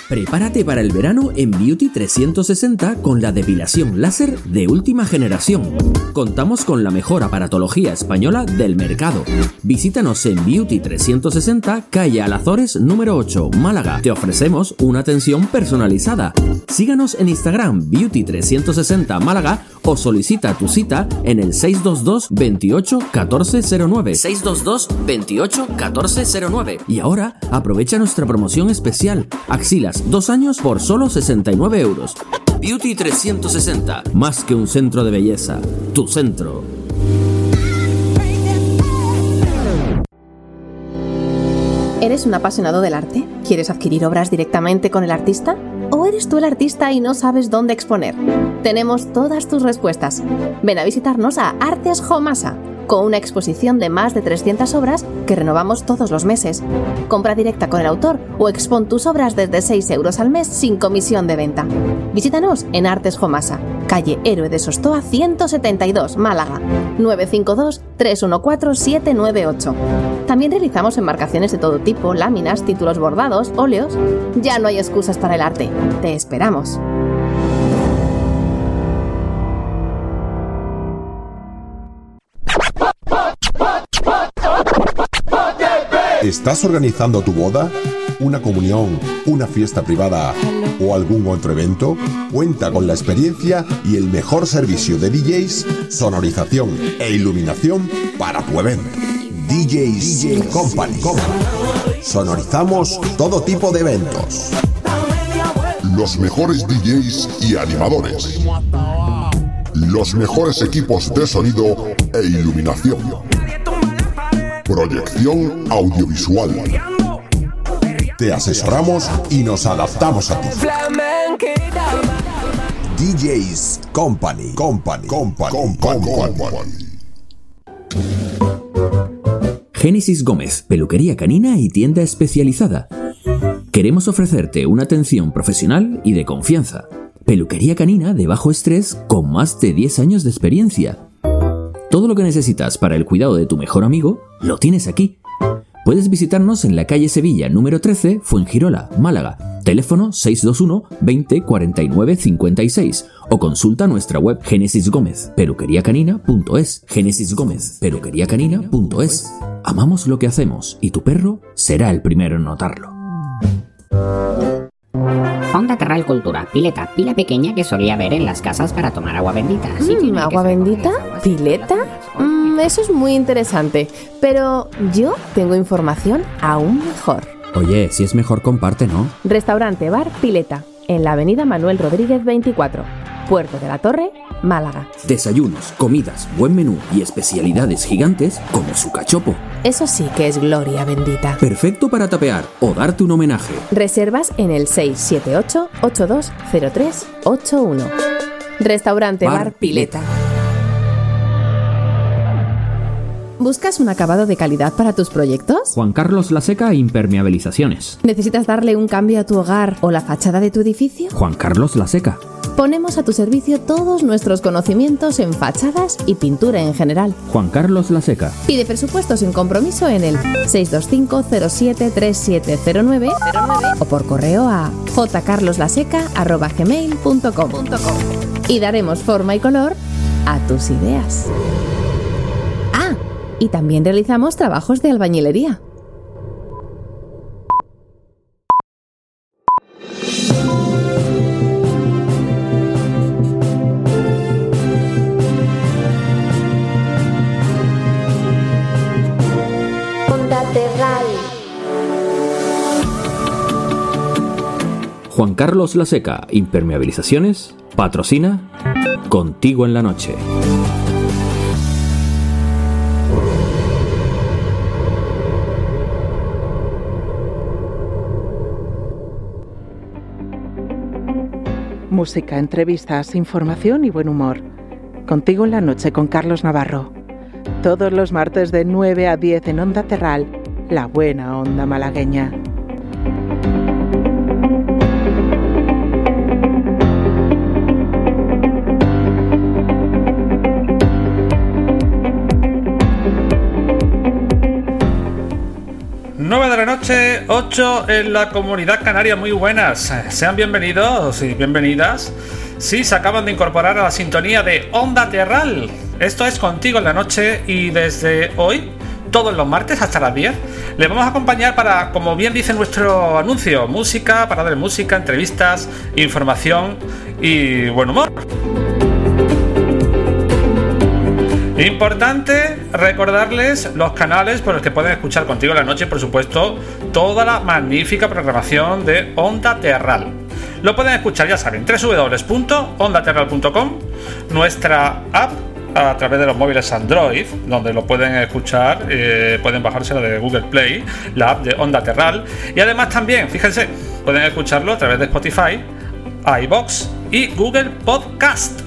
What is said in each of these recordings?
Prepárate para el verano en Beauty 360 con la depilación láser de última generación. Contamos con la mejor aparatología española del mercado. Visítanos en Beauty 360, calle Alazores número 8, Málaga. Te ofrecemos una atención personalizada. Síganos en Instagram Beauty 360 Málaga o solicita tu cita en el 622 28 1409. 622 28 1409. Y ahora aprovecha nuestra promoción especial. Axilas 2 años por solo 69 euros. Beauty 360, más que un centro de belleza, tu centro. ¿Eres un apasionado del arte? ¿Quieres adquirir obras directamente con el artista? ¿O eres tú el artista y no sabes dónde exponer? Tenemos todas tus respuestas. Ven a visitarnos a Artes Homasa, con una exposición de más de 300 obras que renovamos todos los meses. Compra directa con el autor o expon tus obras desde 6 euros al mes sin comisión de venta. Visítanos en Artes Homasa, calle Héroe de Sostoa 172, Málaga, 952 314 798. También realizamos enmarcaciones de todo tipo, láminas, títulos bordados, óleos. Ya no hay excusas para el arte. Te esperamos. ¿Estás organizando tu boda, una comunión, una fiesta privada o algún otro evento? Cuenta con la experiencia y el mejor servicio de DJs, sonorización e iluminación para tu evento. DJs Company. Sonorizamos todo tipo de eventos. Los mejores DJs y animadores. Los mejores equipos de sonido e iluminación. Proyección audiovisual. Te asesoramos y nos adaptamos a ti. DJs Company. Génesis Gómez, peluquería canina y tienda especializada. Queremos ofrecerte una atención profesional y de confianza. Peluquería canina de bajo estrés con más de 10 años de experiencia. Todo lo que necesitas para el cuidado de tu mejor amigo, lo tienes aquí. Puedes visitarnos en la calle Sevilla, número 13, Fuengirola, Málaga. Teléfono 621 20 49 56 o consulta nuestra web genesisgomezpeluqueriacanina.es. genesisgomezpeluqueriacanina.es. Amamos lo que hacemos y tu perro será el primero en notarlo. Onda Terral Cultura, pileta, pila pequeña que solía ver en las casas para tomar agua bendita. ¿Agua bendita? ¿Pileta? Eso es muy interesante, pero yo tengo información aún mejor. Oye, si es mejor comparte, ¿no? Restaurante Bar Pileta, en la avenida Manuel Rodríguez 24, Puerto de la Torre, Málaga. Desayunos, comidas, buen menú y especialidades gigantes como su cachopo. Eso sí que es gloria bendita. Perfecto para tapear o darte un homenaje. Reservas en el 678-820381. Restaurante Bar Pileta. ¿Buscas un acabado de calidad para tus proyectos? Juan Carlos Laseca Impermeabilizaciones. ¿Necesitas darle un cambio a tu hogar o la fachada de tu edificio? Juan Carlos Laseca. Ponemos a tu servicio todos nuestros conocimientos en fachadas y pintura en general. Juan Carlos Laseca. Pide presupuesto sin compromiso en el 625-073709 o por correo a jcarloslaseca@gmail.com y daremos forma y color a tus ideas. Y también realizamos trabajos de albañilería. Onda Terral. Juan Carlos Laseca Impermeabilizaciones patrocina Contigo en la Noche. Música, entrevistas, información y buen humor. Contigo en la Noche con Carlos Navarro. Todos los martes de 9 a 10 en Onda Terral, la buena onda malagueña. 9 de la noche, 8 en la Comunidad Canaria. Muy buenas, sean bienvenidos y bienvenidas. Sí, se acaban de incorporar a la sintonía de Onda Terral. Esto es Contigo en la Noche y desde hoy, todos los martes hasta las 10, le vamos a acompañar para, como bien dice nuestro anuncio, música, parada de música, entrevistas, información y buen humor. Importante recordarles los canales por los que pueden escuchar Contigo en la Noche, por supuesto, toda la magnífica programación de Onda Terral. Lo pueden escuchar, ya saben, www.ondaterral.com, nuestra app a través de los móviles Android, donde lo pueden escuchar, pueden bajárselo de Google Play, la app de Onda Terral, y además también, fíjense, pueden escucharlo a través de Spotify, iVoox y Google Podcast.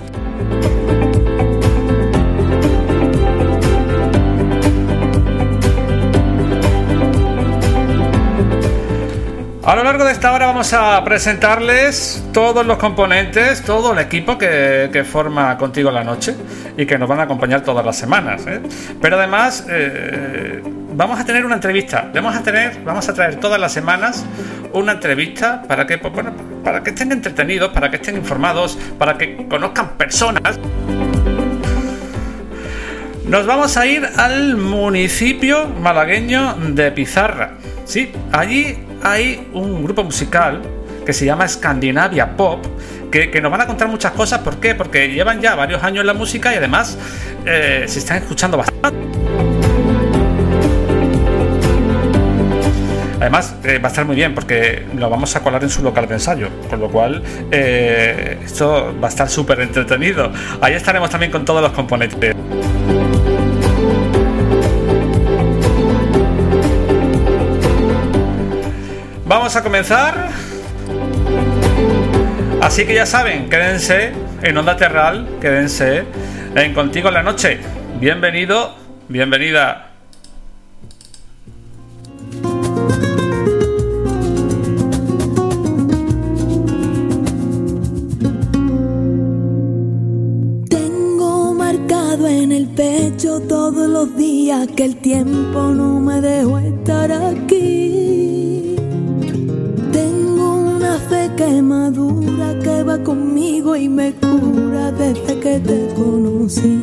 A lo largo de esta hora vamos a presentarles todos los componentes, todo el equipo que forma Contigo en la Noche y que nos van a acompañar todas las semanas, ¿eh? Pero además vamos a tener una entrevista, vamos a traer todas las semanas una entrevista para que, pues, bueno, para que estén entretenidos, para que estén informados, para que conozcan personas. Nos vamos a ir al municipio malagueño de Pizarra. Sí, allí hay un grupo musical que se llama Scandinavia Pop que nos van a contar muchas cosas. ¿Por qué? Porque llevan ya varios años en la música y además se están escuchando bastante. Además va a estar muy bien porque lo vamos a colar en su local de ensayo, con lo cual esto va a estar súper entretenido. Ahí estaremos también con todos los componentes. Vamos a comenzar. Así que ya saben, quédense en Onda Terral, quédense en Contigo en la Noche. Bienvenido, bienvenida. Tengo marcado en el pecho todos los días que el tiempo no me dejó estar aquí. Fe que madura, que va conmigo y me cura desde que te conocí.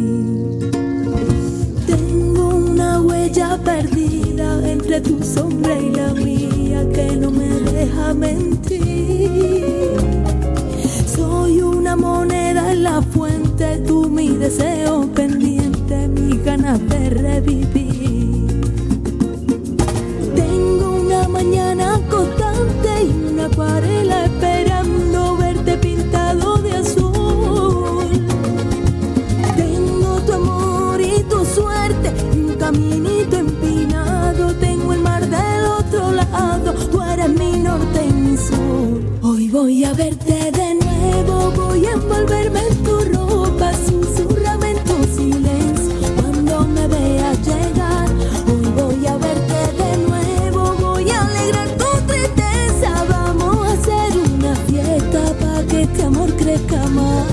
Tengo una huella perdida entre tu sombra y la mía que no me deja mentir. Soy una moneda en la fuente, tú mi deseo pendiente, mis ganas de revivir. Tengo una mañana constante y una acuarela esperando verte pintado de azul. Tengo tu amor y tu suerte y un caminito empinado. Tengo el mar del otro lado, tú eres mi norte y mi sur. Hoy voy a verte de nuevo, voy a envolverme en tu ropa, susurrame en tu silencio cuando me veas llegar. Hoy voy a verte de nuevo, voy a alegrar tu tristeza, vamos a hacer una fiesta para que este amor crezca más.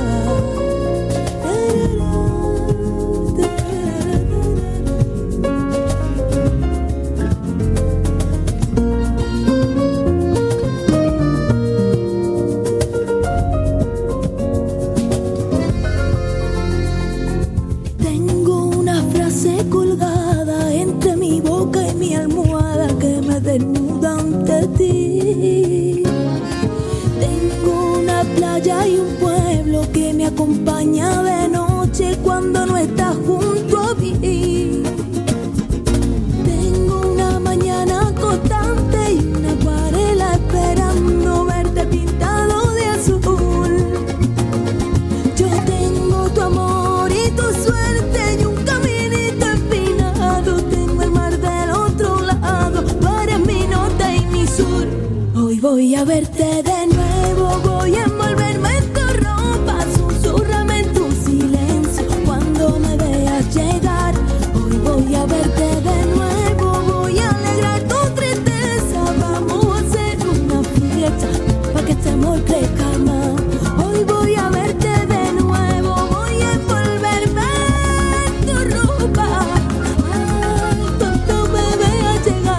Tengo una frase colgada entre mi boca y mi almohada que me desnuda ante ti. Tengo una playa y un pueblo que me acompaña de noche cuando no estás junto a mí. Tengo una mañana constante y una acuarela esperando verte pintado de azul. Yo tengo tu amor y tu suerte y un caminito empinado. Tengo el mar del otro lado, tú eres mi norte y mi sur. Hoy voy a verte de nuevo, voy a envolverme en tu ropa, susurrame en tu silencio cuando me veas llegar. Hoy voy a verte de nuevo, voy a alegrar tu tristeza, vamos a hacer una fiesta para que este amor crezca más. Hoy voy a verte de nuevo, voy a envolverme en tu ropa, ay, cuando me veas llegar.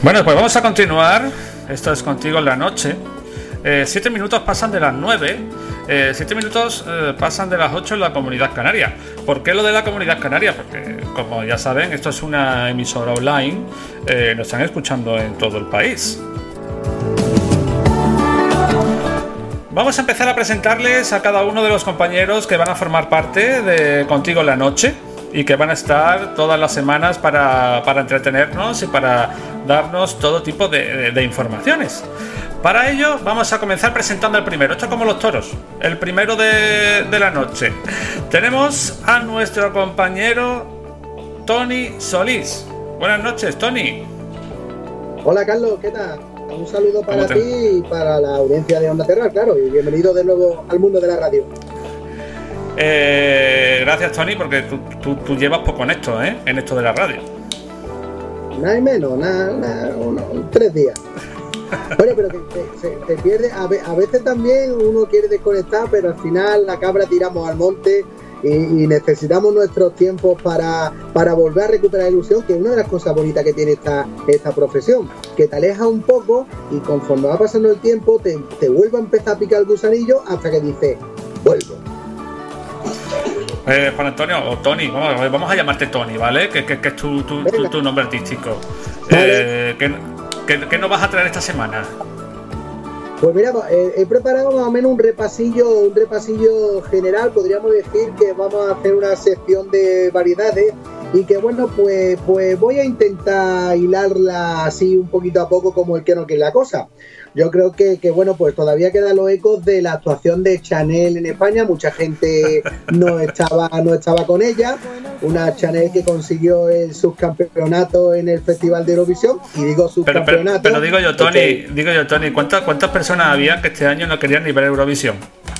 Bueno, pues vamos a continuar. Esto es Contigo en la Noche. 7 minutos pasan de las 9. 7 minutos pasan de las 8 en la Comunidad Canaria. ¿Por qué lo de la Comunidad Canaria? Porque, como ya saben, esto es una emisora online. Nos están escuchando en todo el país. Vamos a empezar a presentarles a cada uno de los compañeros que van a formar parte de Contigo en la Noche y que van a estar todas las semanas para entretenernos y para darnos todo tipo de informaciones. Para ello vamos a comenzar presentando el primero. Esto es como los toros, el primero de la noche. Tenemos a nuestro compañero Tony Solís. Buenas noches, Tony. Hola, Carlos, ¿qué tal? Un saludo para ti y para la audiencia de Onda Terral, claro, y bienvenido de nuevo al mundo de la radio. Gracias, Tony, porque tú llevas poco en esto, en esto de la radio. Nada y menos, nada, 3 días. Bueno, pero que se pierde, a veces también uno quiere desconectar, pero al final la cabra tiramos al monte y necesitamos nuestros tiempos para volver a recuperar ilusión, que es una de las cosas bonitas que tiene esta profesión, que te aleja un poco y conforme va pasando el tiempo te vuelve a empezar a picar el gusanillo hasta que dices, vuelvo. Juan Antonio, o Tony, vamos a llamarte Tony, ¿vale? Que es tu nombre artístico. Vale. ¿Qué nos vas a traer esta semana? Pues mira, he preparado más o menos un repasillo general. Podríamos decir que vamos a hacer una sección de variedades y que bueno, pues voy a intentar hilarla así un poquito a poco como el que no quiere la cosa. Yo creo que bueno, pues todavía quedan los ecos de la actuación de Chanel en España. Mucha gente no estaba con ella. Una Chanel que consiguió el subcampeonato en el Festival de Eurovisión. Y digo subcampeonato. Pero digo yo, Tony, ¿cuántas personas había que este año no querían ni ver Eurovisión?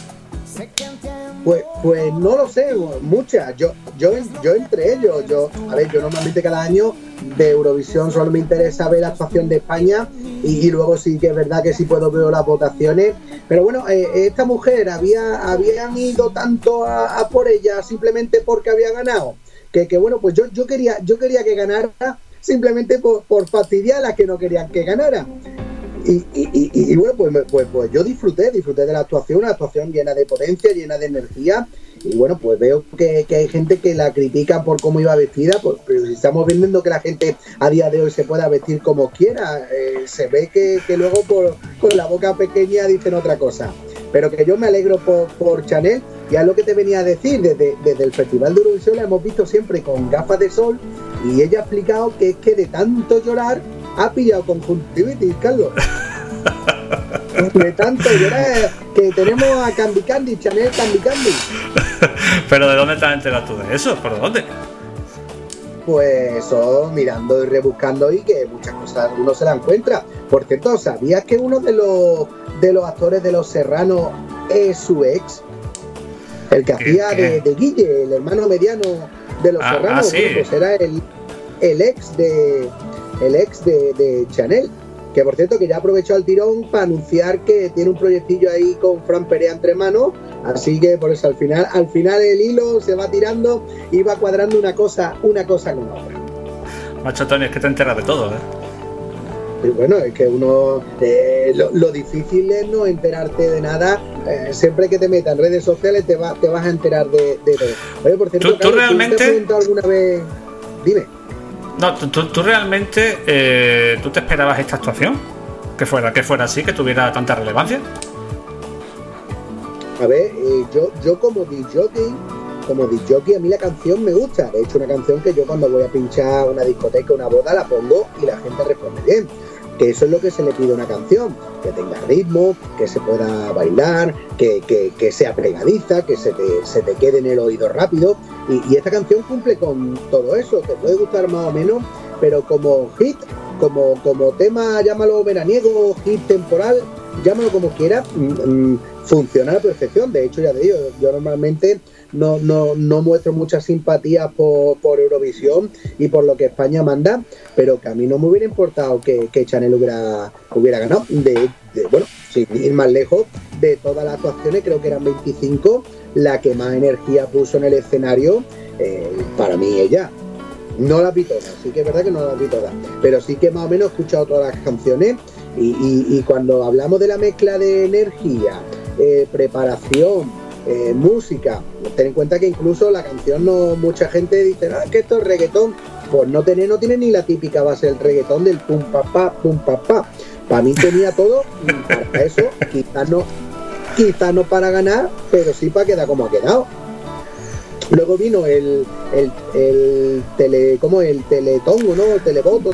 Pues no lo sé, muchas. Yo entre ellos. Yo normalmente cada año de Eurovisión solo me interesa ver la actuación de España y luego sí que es verdad que sí puedo ver las votaciones. Pero bueno, esta mujer habían ido tanto a por ella simplemente porque había ganado. Que bueno, pues yo quería que ganara simplemente por fastidiar a las que no querían que ganara. Y bueno, pues yo disfruté de la actuación, una actuación llena de potencia, llena de energía. Y bueno, pues veo que hay gente que la critica por cómo iba vestida, pues, pero si estamos viendo que la gente a día de hoy se pueda vestir como quiera, se ve que luego con la boca pequeña dicen otra cosa. Pero que yo me alegro por Chanel, ya es lo que te venía a decir, desde el Festival de Eurovisión la hemos visto siempre con gafas de sol y ella ha explicado que es que de tanto llorar ha pillado conjuntivitis, Carlos. De tanto llorar que tenemos a Candy, Chanel Candy. ¿Pero de dónde te has enterado tú de eso? ¿Por dónde? Pues eso, mirando y rebuscando y que muchas cosas uno se la encuentra. Por cierto, ¿sabías que uno de los actores de Los Serranos es su ex? El que hacía de Guille, el hermano mediano de Los Serranos. ¿Sí? Bueno, pues era el ex de Chanel. Que por cierto que ya aprovechó el tirón para anunciar que tiene un proyectillo ahí con Fran Perea entre manos, así que por eso al final el hilo se va tirando y va cuadrando una cosa con otra. Macho Tony, es que te enteras de todo, Y bueno, es que uno lo difícil es no enterarte de nada. Siempre que te metas en redes sociales te vas a enterar de todo. Oye, por cierto, ¿Tú realmente ¿te has preguntado alguna vez? Dime. No, ¿tú realmente tú te esperabas esta actuación? Que fuera así, que tuviera tanta relevancia. A ver, yo como disc-jockey a mí la canción me gusta. De hecho, una canción que yo cuando voy a pinchar una discoteca, una boda, la pongo y la gente responde bien. Que eso es lo que se le pide a una canción, que tenga ritmo, que se pueda bailar, que sea pegadiza, que se te quede en el oído rápido. Y esta canción cumple con todo eso. Te puede gustar más o menos, pero como hit, como tema, llámalo veraniego, hit temporal, llámalo como quieras, funciona a la perfección. De hecho, ya te digo, yo normalmente no muestro mucha simpatía por Eurovisión y por lo que España manda, pero que a mí no me hubiera importado que Chanel hubiera ganado. Bueno, sin ir más lejos, de todas las actuaciones, creo que eran 25, la que más energía puso en el escenario, para mí ella. No las vi todas, sí que es verdad que no las vi todas, pero sí que más o menos he escuchado todas las canciones y cuando hablamos de la mezcla de energía, preparación, música, ten en cuenta que incluso la canción mucha gente dice, que esto es reggaetón, pues no tiene ni la típica base del reggaetón del pum pa pa, pum pa pa. Para mí tenía todo para eso, quizás no para ganar, pero sí para quedar como ha quedado. Luego vino el teletongo, ¿no? El televoto,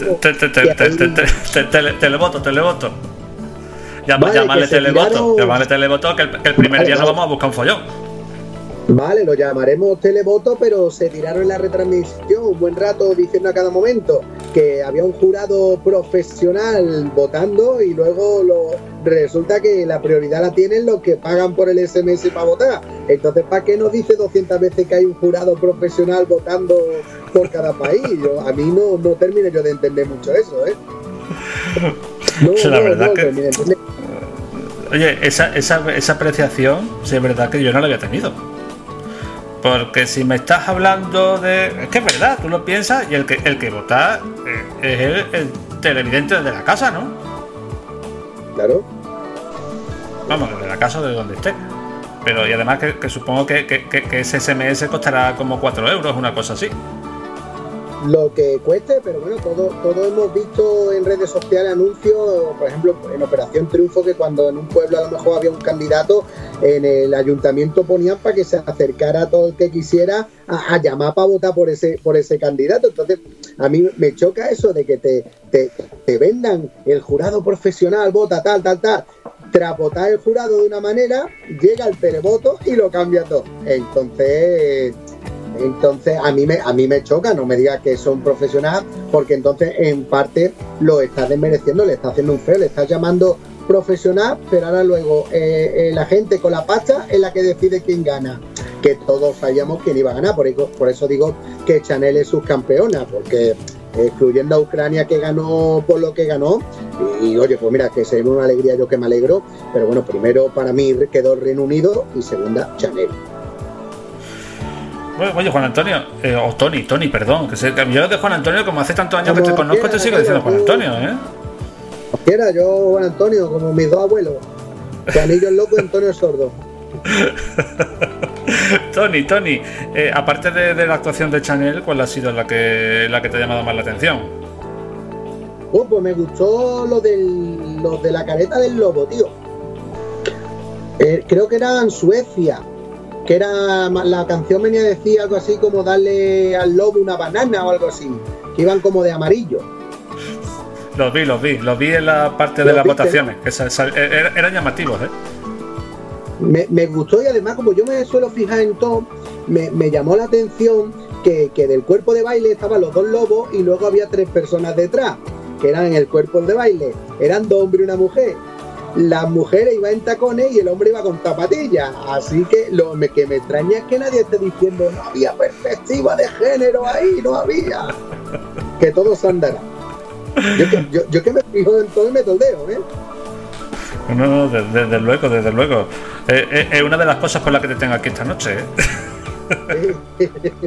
Televoto. Llámale televoto, que el primer día nos vamos a buscar un follón. Vale, lo llamaremos televoto, pero se tiraron en la retransmisión un buen rato diciendo a cada momento que había un jurado profesional votando y luego resulta que la prioridad la tienen los que pagan por el SMS para votar. Entonces, ¿para qué nos dice 200 veces que hay un jurado profesional votando por cada país? A mí no termino yo de entender mucho eso, ¿eh? Oye, esa apreciación, sí es verdad que yo no la había tenido. Porque si me estás hablando de... Es que es verdad, tú lo piensas y el que vota es el televidente de la casa, ¿no? Claro. Vamos, de la casa o de donde esté. Pero y además que supongo que ese SMS costará como 4 euros, una cosa así. Lo que cueste, pero bueno, todo hemos visto en redes sociales anuncios, por ejemplo, en Operación Triunfo, que cuando en un pueblo a lo mejor había un candidato, en el ayuntamiento ponían para que se acercara a todo el que quisiera a llamar para votar por ese candidato. Entonces, a mí me choca eso de que te vendan el jurado profesional, vota tal. Tras votar el jurado de una manera, llega el televoto y lo cambia todo. Entonces a mí me choca, no me digas que son profesionales, porque entonces en parte lo estás desmereciendo, le estás haciendo un feo, le estás llamando profesional, pero ahora luego la gente con la pasta es la que decide quién gana, que todos sabíamos quién iba a ganar, por eso digo que Chanel es subcampeona, porque excluyendo a Ucrania, que ganó por lo que ganó, y oye, pues mira, que sería una alegría, yo que me alegro, pero bueno, primero para mí quedó Reino Unido y segunda Chanel. Oye, Juan Antonio, o Tony, perdón, que yo de Juan Antonio, como hace tantos años que te conozco, te sigo diciendo Juan Antonio, ¿eh? Quiera, yo Juan Antonio, como mis dos abuelos, Juanillo el loco y Antonio el sordo. Tony, aparte de la actuación de Chanel, ¿cuál ha sido la que te ha llamado más la atención? Pues me gustó lo de la careta del lobo, tío. Creo que era en Suecia, que era la canción venía a decir algo así como darle al lobo una banana o algo así, que iban como de amarillo. Los vi en la parte de las votaciones, que eran llamativos, ¿eh? Me gustó, y además como yo me suelo fijar en todo, me llamó la atención que del cuerpo de baile estaban los dos lobos y luego había 3 personas detrás, que eran en el cuerpo de baile, eran 2 hombres y una mujer. Las mujeres iban en tacones y el hombre iba con zapatillas, así que lo que me extraña es que nadie esté diciendo no había perspectiva de género ahí, no había, que todo se andará. Yo que me fijo en todo y me toldeo, ¿eh? No, desde luego. Es una de las cosas por las que te tengo aquí esta noche, ¿eh?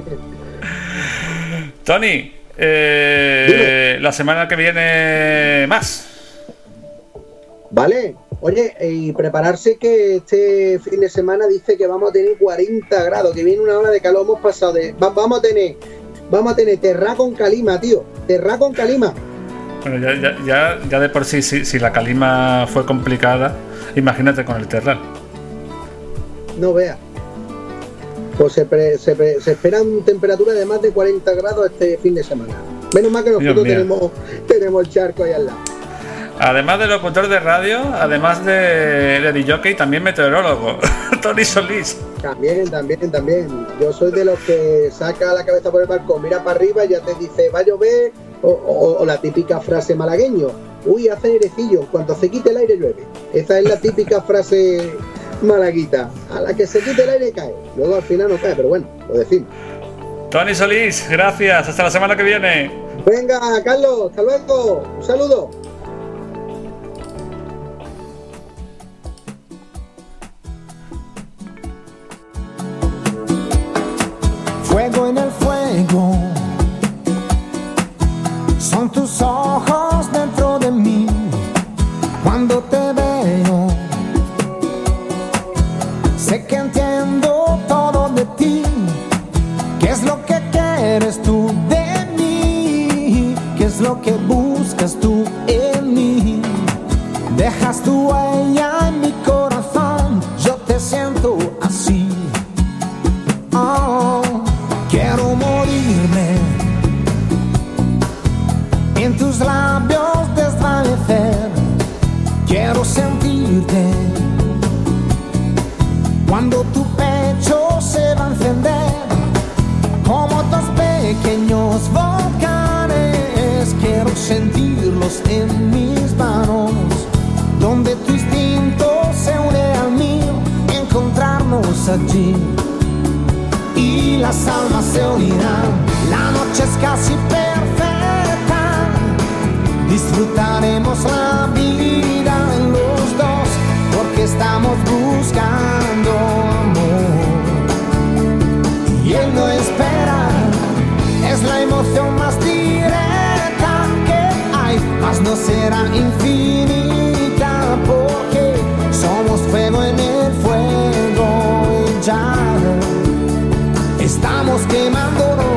Tony, la semana que viene más. Vale, oye, y prepararse que este fin de semana dice que vamos a tener 40 grados, que viene una hora de calor, hemos pasado vamos a tener terra con calima, tío, terra con calima. Bueno, ya de por sí, si la calima fue complicada, imagínate con el terral. No veas. Pues se esperan temperaturas de más de 40 grados este fin de semana. Menos mal que nosotros tenemos el charco ahí al lado. Además de locutor de radio, además de DJ, también meteorólogo. Tony Solís. También. Yo soy de los que saca la cabeza por el balcón, mira para arriba y ya te dice va a llover, o la típica frase malagueño, uy, hace airecillo, cuando se quite el aire llueve. Esa es la típica frase malaguita, a la que se quite el aire cae. Luego al final no cae, pero bueno, lo decimos. Tony Solís, gracias, hasta la semana que viene. Venga, Carlos, hasta luego, un saludo. Fuego en el fuego, vives tú en mí, dejas tu huella en mi corazón, yo te siento así. Oh, quiero morirme en tus labios, desvanecer, quiero sentirte cuando tu pecho se va a encender como dos pequeños volcanes. Quiero sentirlos en mis manos, donde tu instinto se une al mío, encontrarnos allí y las almas se unirán. La noche es casi perfecta, disfrutaremos la vida los dos, porque estamos buscando amor y él no espera. Es la emoción más directa que hay, mas no será infinita, porque somos fuego en el fuego y ya estamos quemándonos.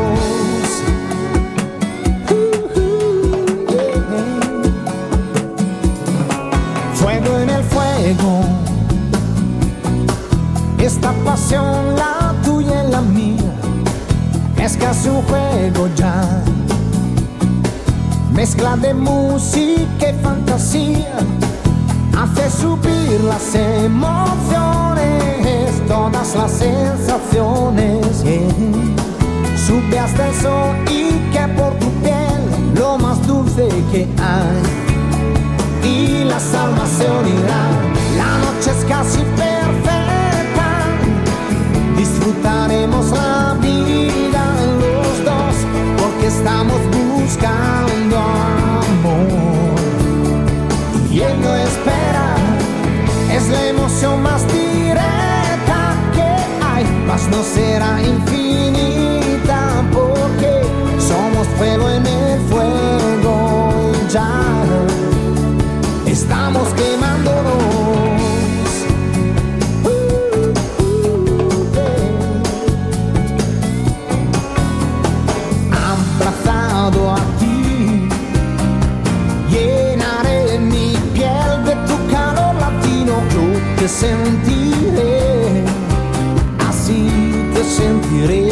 Fuego en el fuego, esta pasión, la tuya y la mía, es casi un juego ya. Mezcla de música y fantasía hace subir las emociones, todas las sensaciones, yeah. Sube hasta el sol y que por tu piel lo más dulce que hay, y las almas se unirán. La noche es casi perfecta, disfrutaremos la vida los dos, porque estamos buscando amor y él no espera. Es la emoción más directa que hay, mas no será infinita, porque somos fuego en el fuego y ya estamos quemándonos. Abrazado a ti, llenaré mi piel de tu calor latino. Yo te sentiré, así te sentiré.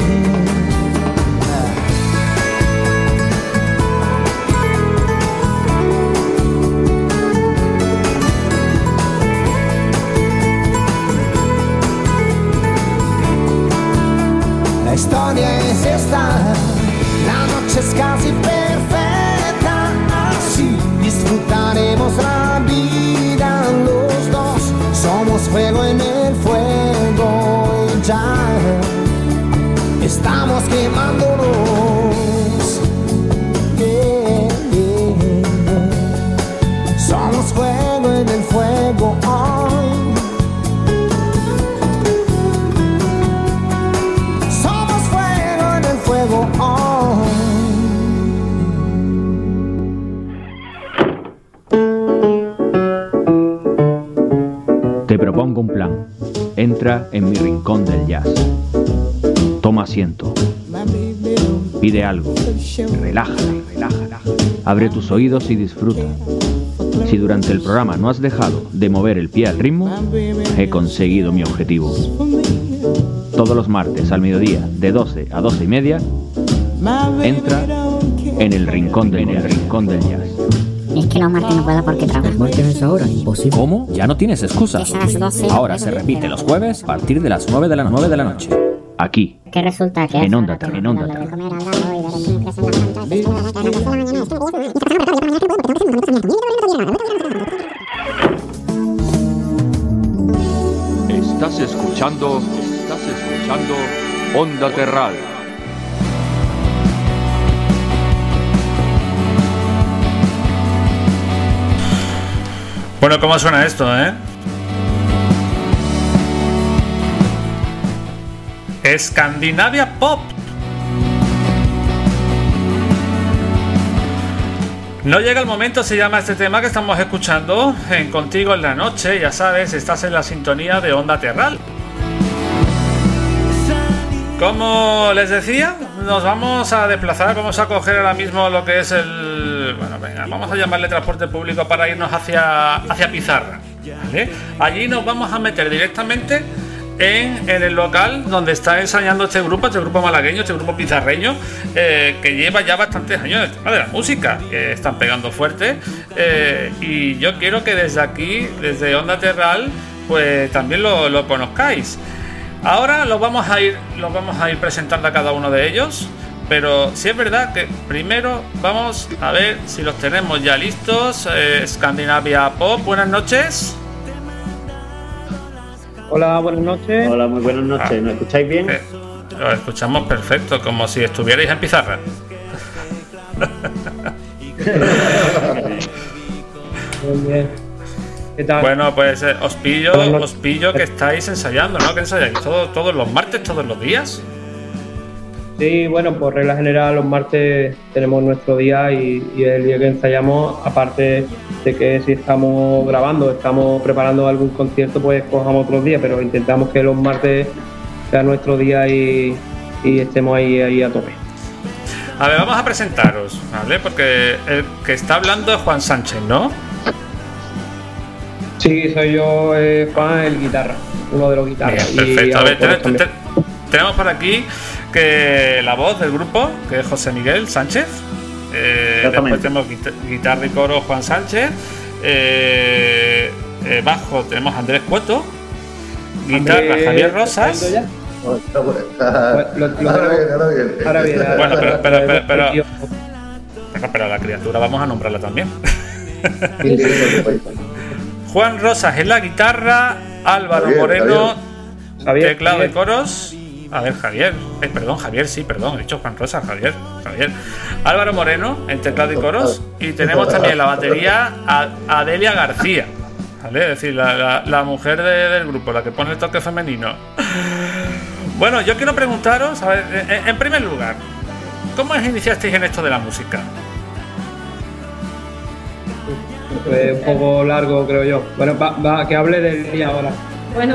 La historia es esta, la noche es casi perfecta, así disfrutaremos la vida los dos. Somos fuego en el fuego y ya estamos quemándonos, yeah, yeah, yeah. Somos fuego en el fuego hoy. Te propongo un plan. Entra en mi rincón del jazz. Toma asiento. Pide algo. Relájate, relájate. Abre tus oídos y disfruta. Si durante el programa no has dejado de mover el pie al ritmo, he conseguido mi objetivo. Todos los martes al mediodía, de 12 a 12 y media, entra en el rincón del jazz. Es que los martes no puedo porque trabajo. ¿Los martes es ahora? Imposible. ¿Cómo? Ya no tienes excusa. Es a las 12. Ahora se repite los jueves a partir de las 9 de la noche. Aquí. ¿Qué resulta? Que en Onda Terral. Estás escuchando Onda Terral. Bueno, ¿cómo suena esto, eh? Escandinavia Pop. No llega el momento, se llama este tema que estamos escuchando en Contigo en la Noche. Ya sabes, estás en la sintonía de Onda Terral. Como les decía, nos vamos a desplazar, vamos a coger ahora mismo lo que es el bueno, venga, vamos a llamarle transporte público para irnos hacia Pizarra, ¿vale? Allí nos vamos a meter directamente en el local donde está ensayando este grupo malagueño, este grupo pizarreño, que lleva ya bastantes años en el tema de la música, que están pegando fuerte, y yo quiero que desde aquí, desde Onda Terral, pues también lo conozcáis. Ahora los vamos a ir presentando a cada uno de ellos, pero sí es verdad que primero vamos a ver si los tenemos ya listos. Scandinavia Pop, buenas noches. Hola, buenas noches. Hola, muy buenas noches. ¿Nos escucháis bien? Lo escuchamos perfecto, como si estuvierais en Pizarra. Muy bien. ¿Qué tal? Bueno, pues os pillo que estáis ensayando, ¿no? Que ensayáis todos los martes, todos los días. Sí, bueno, por regla general los martes tenemos nuestro día y el día que ensayamos, aparte de que si estamos grabando, estamos preparando algún concierto, pues cojamos otros días, pero intentamos que los martes sea nuestro día y estemos ahí a tope. A ver, vamos a presentaros, ¿vale? Porque el que está hablando es Juan Sánchez, ¿no? Sí, soy yo, Juan, el guitarra, uno de los guitarras. Bien, perfecto. A ver, tenemos por aquí que la voz del grupo, que es José Miguel Sánchez. Después tenemos guitarra y coro Juan Sánchez. Bajo tenemos Andrés Cueto. Guitarra Javier Rosas. Ahora bien. Bueno, pero la criatura vamos a nombrarla también. Juan Rosas en la guitarra, Álvaro Moreno, teclado y coros. A ver, Javier, Javier, he dicho Juan Rosas, Javier. Álvaro Moreno en teclado y coros. Y tenemos también la batería a Adelia García, ¿vale? Es decir, la mujer del grupo, la que pone el toque femenino. Bueno, yo quiero preguntaros, a ver, en primer lugar, ¿cómo os iniciasteis en esto de la música? Un poco largo, creo yo. Bueno, va que hable del día ahora. Bueno,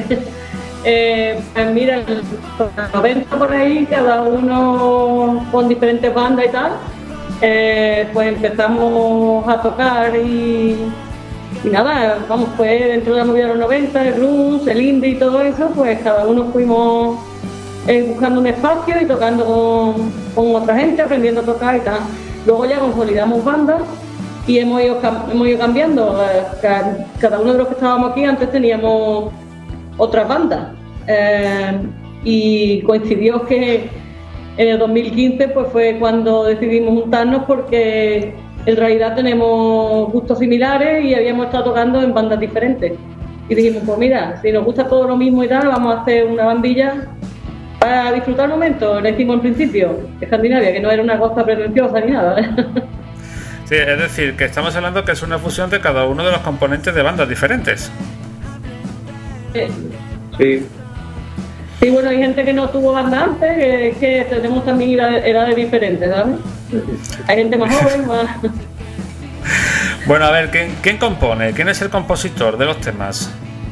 pues mira, en los 90 por ahí, cada uno con diferentes bandas y tal, pues empezamos a tocar y nada, vamos, pues dentro de la movida de los 90, el blues, el indie y todo eso, pues cada uno fuimos buscando un espacio y tocando con otra gente, aprendiendo a tocar y tal. Luego ya consolidamos bandas y hemos ido cambiando. Cada uno de los que estábamos aquí antes teníamos otras bandas, y coincidió que en el 2015 pues fue cuando decidimos juntarnos, porque en realidad tenemos gustos similares y habíamos estado tocando en bandas diferentes y dijimos, pues mira, si nos gusta todo lo mismo y tal, vamos a hacer una bandilla para disfrutar el momento. Le decimos al principio Escandinavia, que no era una cosa pretenciosa ni nada. Sí, es decir, que estamos hablando que es una fusión de cada uno de los componentes de bandas diferentes. Sí. Sí, bueno, hay gente que no tuvo banda antes, que tenemos también edades diferentes, ¿sabes? Hay gente más joven, más... Bueno, a ver, ¿quién compone? ¿Quién es el compositor de los temas?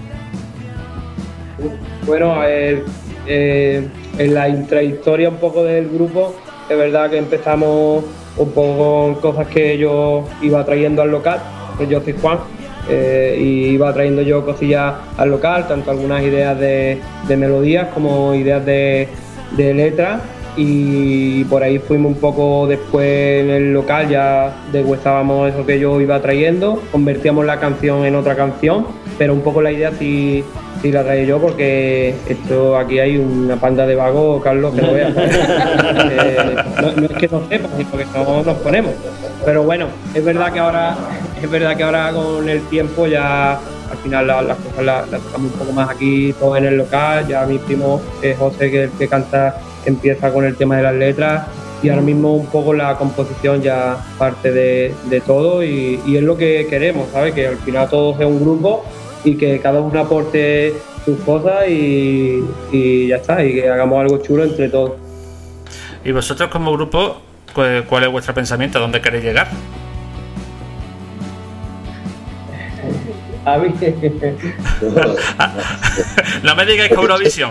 Bueno, en la intrahistoria un poco del grupo, es verdad que empezamos un poco con cosas que yo iba trayendo al local, pues yo soy Juan, y iba trayendo yo cosillas al local, tanto algunas ideas de melodías como ideas de letras, y por ahí fuimos un poco después en el local, ya deshuesábamos eso que yo iba trayendo, convertíamos la canción en otra canción, pero un poco la idea sí la traía yo, porque esto aquí hay una panda de vagos, Carlos, que no veas. No es que no sepas, sino que no nos ponemos. Pero bueno, es verdad que ahora con el tiempo ya al final las cosas las tocamos un poco más aquí, todos en el local. Ya mi primo José, que es el que canta, empieza con el tema de las letras, y ahora mismo un poco la composición ya parte de todo, y es lo que queremos, ¿sabes? Que al final todos es un grupo y que cada uno aporte sus cosas y ya está, y que hagamos algo chulo entre todos. ¿Y vosotros como grupo, cuál es vuestro pensamiento? ¿A dónde queréis llegar? A mí... No me digáis que Eurovisión.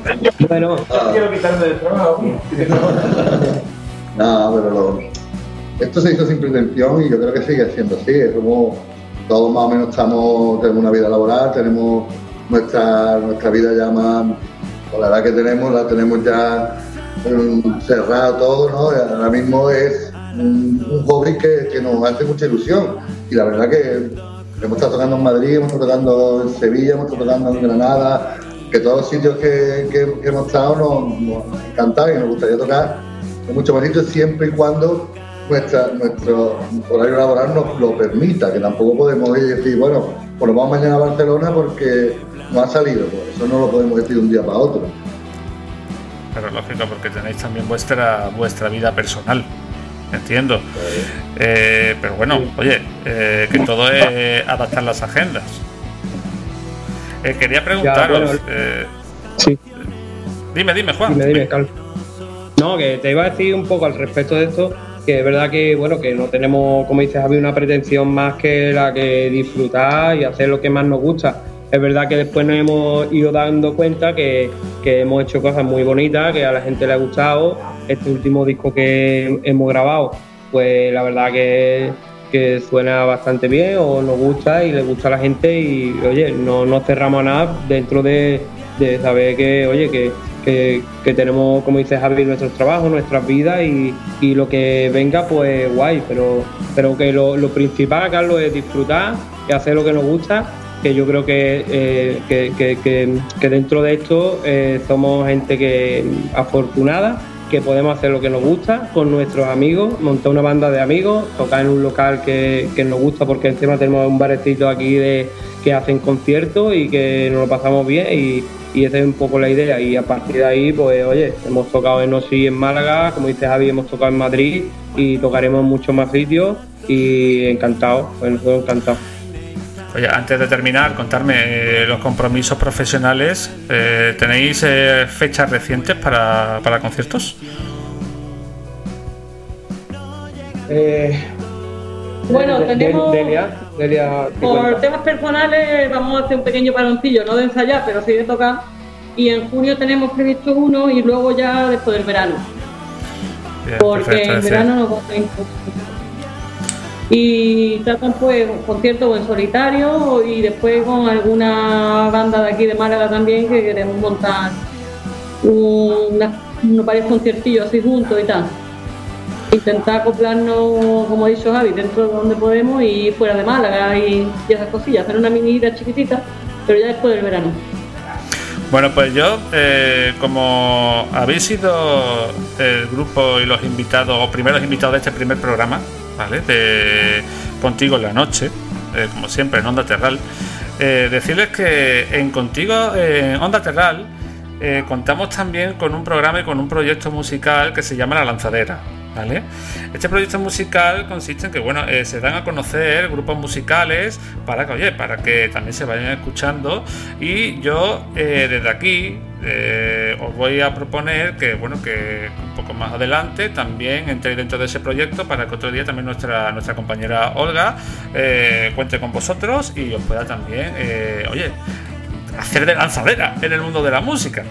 Bueno, quiero quitarme del trabajo. No, pero esto se hizo sin pretensión y yo creo que sigue siendo así. Es como todos más o menos tenemos una vida laboral, tenemos nuestra vida ya más, con la edad que tenemos, la tenemos ya cerrado todo, ¿no? Ahora mismo es un hobby que nos hace mucha ilusión y la verdad que hemos estado tocando en Madrid, hemos estado tocando en Sevilla, hemos estado tocando en Granada, que todos los sitios que hemos estado nos encantan y nos gustaría tocar en muchos más sitios siempre y cuando nuestro horario laboral nos lo permita, que tampoco podemos decir, bueno, pues nos vamos mañana a Barcelona porque no ha salido, pues eso no lo podemos decir de un día para otro. Pero lógico, porque tenéis también vuestra vida personal, entiendo. Pero bueno, oye, que todo es adaptar las agendas. Quería preguntaros... sí. Dime, Juan. Dime, Carlos. No, que te iba a decir un poco al respecto de esto, que es verdad que, bueno, que no tenemos, como dices, Javi, una pretensión más que la que disfrutar y hacer lo que más nos gusta. Es verdad que después nos hemos ido dando cuenta que hemos hecho cosas muy bonitas, que a la gente le ha gustado. Este último disco que hemos grabado, pues la verdad que suena bastante bien o nos gusta y le gusta a la gente y, oye, no cerramos a nada dentro de saber que, oye, que tenemos, como dice Javi, nuestros trabajos, nuestras vidas y lo que venga, pues guay, pero que lo principal, Carlos, es disfrutar y hacer lo que nos gusta, que yo creo que dentro de esto somos gente que afortunada, que podemos hacer lo que nos gusta con nuestros amigos, montar una banda de amigos, tocar en un local que nos gusta, porque encima tenemos un barecito aquí que hacen conciertos y que nos lo pasamos bien y esa es un poco la idea. Y a partir de ahí, pues oye, hemos tocado en Osi en Málaga, como dice Javi, hemos tocado en Madrid y tocaremos en muchos más sitios y encantados, pues nosotros encantados. Oye, antes de terminar, contarme los compromisos profesionales. ¿Tenéis fechas recientes para conciertos? Bueno, tenemos... Delia, por temas personales vamos a hacer un pequeño paroncillo, no de ensayar, pero sí de tocar. Y en junio tenemos previsto uno y luego ya después del verano. Bien, porque perfecto, en verano nos vamos a ir. Y tratan pues conciertos en solitario y después con alguna banda de aquí de Málaga también que queremos montar varios conciertillos así juntos y tal. Intentar acoplarnos, como ha dicho Javi, dentro de donde podemos y fuera de Málaga y esas cosillas, hacer una mini gira chiquitita, pero ya después del verano. Bueno, pues yo, como habéis sido el grupo y los invitados, o primeros invitados de este primer programa, ¿vale? De Contigo en la Noche, como siempre en Onda Terral, decirles que en Contigo, en Onda Terral, contamos también con un programa y con un proyecto musical que se llama La Lanzadera, ¿vale? Este proyecto musical consiste en que, bueno, se dan a conocer grupos musicales para que también se vayan escuchando, y yo desde aquí os voy a proponer que, bueno, que un poco más adelante también entréis dentro de ese proyecto para que otro día también nuestra compañera Olga cuente con vosotros y os pueda también, hacer de lanzadera en el mundo de la música.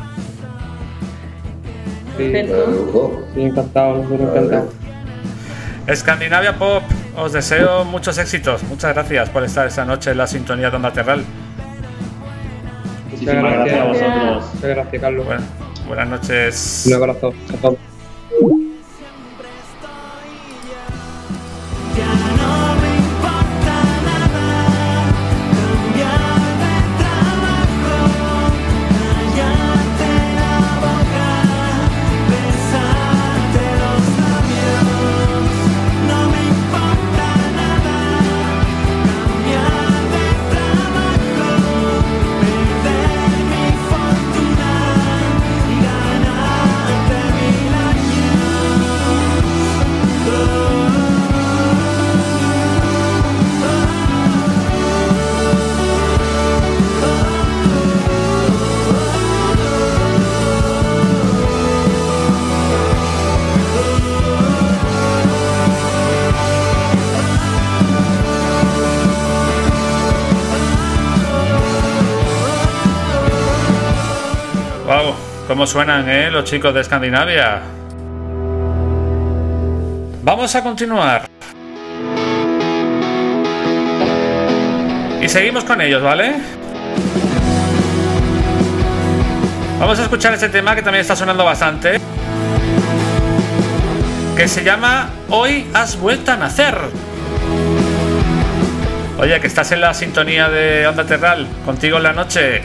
Sí, encantado, nosotros encantados. Escandinavia Pop, os deseo muchos éxitos. Muchas gracias por estar esta noche en la sintonía de Onda Terral. Muchísimas gracias a vosotros. Muchas gracias, Carlos. Buenas noches. Un abrazo. Chao. ¿Cómo suenan, los chicos de Escandinavia? Vamos a continuar. Y seguimos con ellos, ¿vale? Vamos a escuchar este tema que también está sonando bastante, que se llama Hoy has vuelto a nacer. Oye, que estás en la sintonía de Onda Terral, contigo en la noche.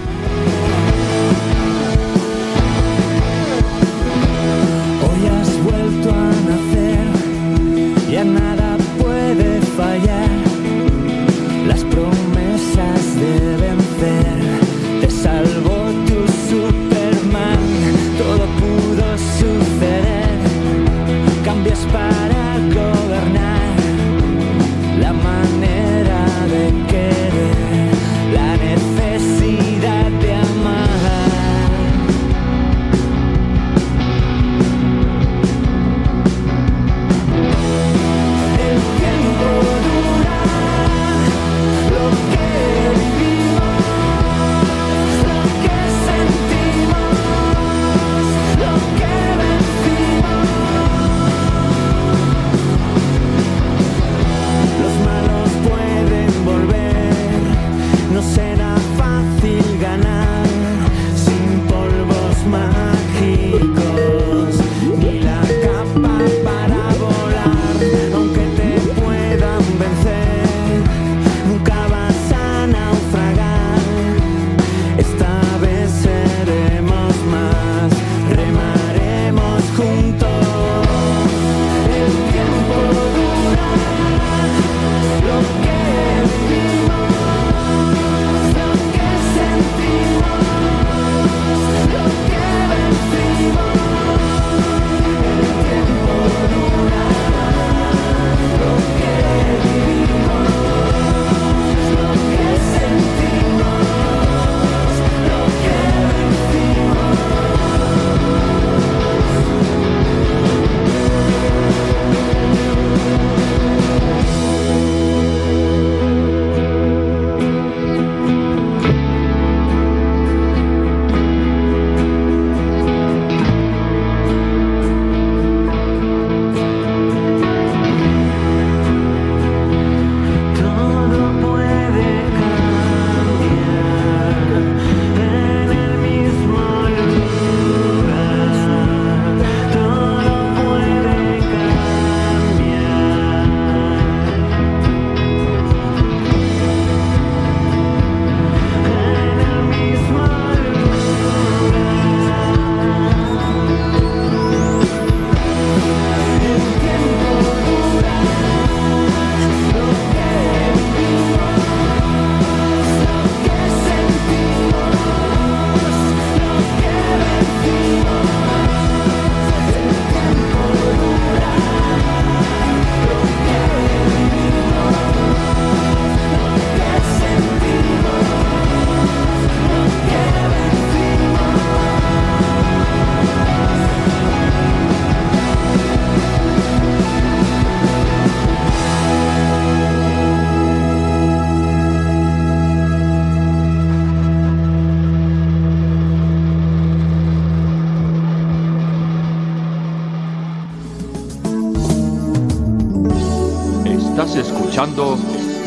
Hoy has vuelto a nacer, ya nada puede fallar. Las promesas de vencer, te salvó tu Superman. Todo pudo suceder, cambias para gobernar la manera de querer, la necesidad de amar. El tiempo dura, lo que vivimos, lo que sentimos, lo que vencimos. Los malos pueden volver, no será fácil ganar sin polvos mágicos ni la capa para volar. Aunque te puedan vencer, nunca vas a naufragar. Esta vez seremos más, remaremos juntos. El tiempo dura, lo que vivimos, lo que sentimos, lo que vencimos. El tiempo dura, lo que vivimos, lo que sentimos, lo que vencimos. Todo puede cambiar en el mismo lugar. Todo puede cambiar en el mismo lugar. El tiempo dura, lo que vivimos, lo que sentimos, lo que vencimos. El tiempo dura, lo que vivimos, lo que sentimos, lo que vencimos. Estás escuchando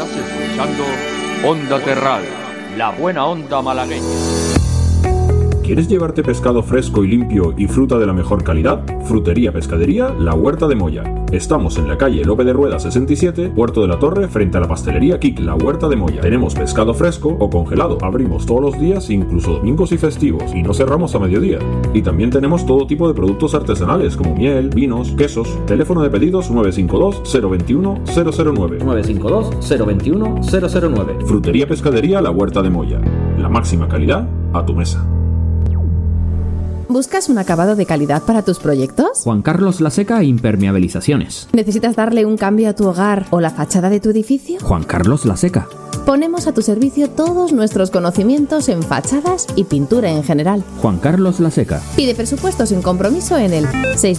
Onda Terral, la buena onda malagueña. ¿Quieres llevarte pescado fresco y limpio y fruta de la mejor calidad? Frutería Pescadería La Huerta de Moya. Estamos en la calle Lope de Rueda 67, Puerto de la Torre, frente a la pastelería Kik, La Huerta de Moya. Tenemos pescado fresco o congelado. Abrimos todos los días, incluso domingos y festivos, y no cerramos a mediodía. Y también tenemos todo tipo de productos artesanales como miel, vinos, quesos. Teléfono de pedidos 952-021-009. 952-021-009. Frutería Pescadería La Huerta de Moya. La máxima calidad a tu mesa. ¿Buscas un acabado de calidad para tus proyectos? Juan Carlos La Seca Impermeabilizaciones. ¿Necesitas darle un cambio a tu hogar o la fachada de tu edificio? Juan Carlos La Seca. Ponemos a tu servicio todos nuestros conocimientos en fachadas y pintura en general. Juan Carlos La Seca. Pide presupuesto sin compromiso en el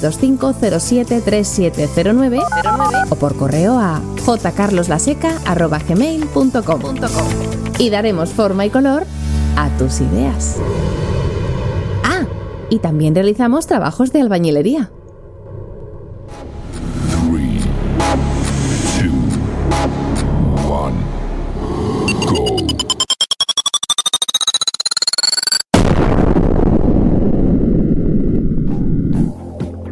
625-073709 o por correo a jcarloslaseca@gmail.com y daremos forma y color a tus ideas. Y también realizamos trabajos de albañilería.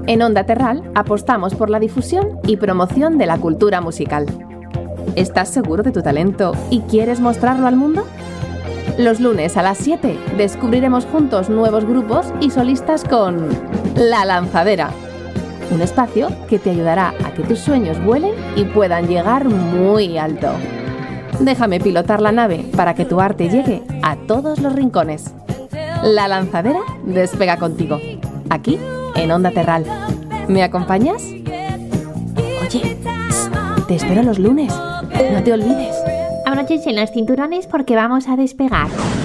En Onda Terral apostamos por la difusión y promoción de la cultura musical. ¿Estás seguro de tu talento y quieres mostrarlo al mundo? Los lunes a las 7 descubriremos juntos nuevos grupos y solistas con La Lanzadera, un espacio que te ayudará a que tus sueños vuelen y puedan llegar muy alto. Déjame pilotar la nave para que tu arte llegue a todos los rincones. La Lanzadera despega contigo, aquí en Onda Terral. ¿Me acompañas? Oye, te espero los lunes. No te olvides. Abróchense los cinturones porque vamos a despegar.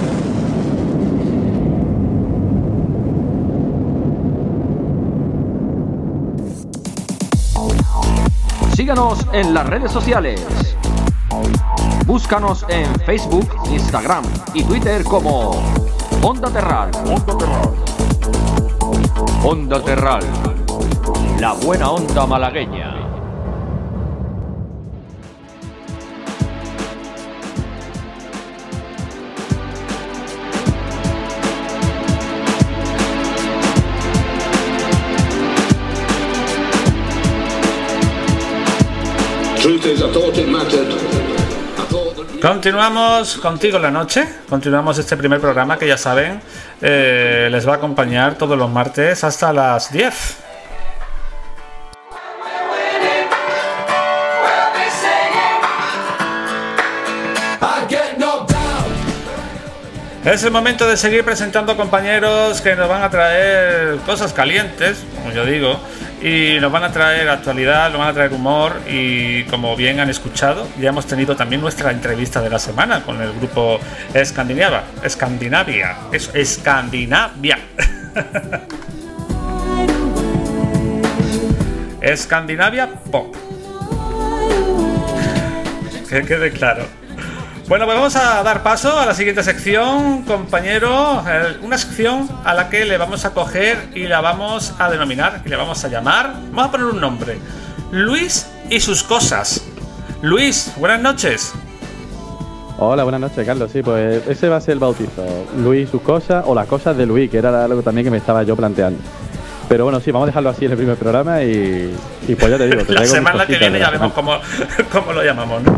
Síganos en las redes sociales. Búscanos en Facebook, Instagram y Twitter como Onda Terral. Onda Terral, la buena onda malagueña. Continuamos contigo en la noche. Continuamos este primer programa que ya saben les va a acompañar todos los martes hasta las 10. Es el momento de seguir presentando compañeros que nos van a traer cosas calientes, como yo digo, y nos van a traer actualidad, nos van a traer humor y, como bien han escuchado, ya hemos tenido también nuestra entrevista de la semana con el grupo Escandinavia. Escandinavia Pop. Que quede claro. Bueno, pues vamos a dar paso a la siguiente sección, compañero. Una sección a la que le vamos a coger y la vamos a denominar y le vamos a llamar. Vamos a poner un nombre: Luis y sus cosas. Luis, buenas noches. Hola, buenas noches, Carlos. Sí, pues ese va a ser el bautizo. Luis y sus cosas, o las cosas de Luis, que era algo también que me estaba yo planteando. Pero bueno, sí, vamos a dejarlo así en el primer programa y pues ya te digo. La semana que viene ya vemos cómo lo llamamos, ¿no?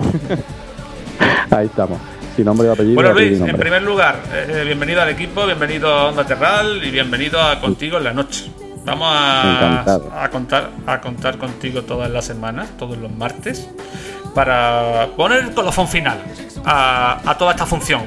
Ahí estamos, sin nombre y apellido. Bueno, Luis, en primer lugar, bienvenido al equipo, bienvenido a Onda Terral y bienvenido a Contigo en la Noche. Vamos a contar contigo todas las semanas, todos los martes, para poner el colofón final a toda esta función.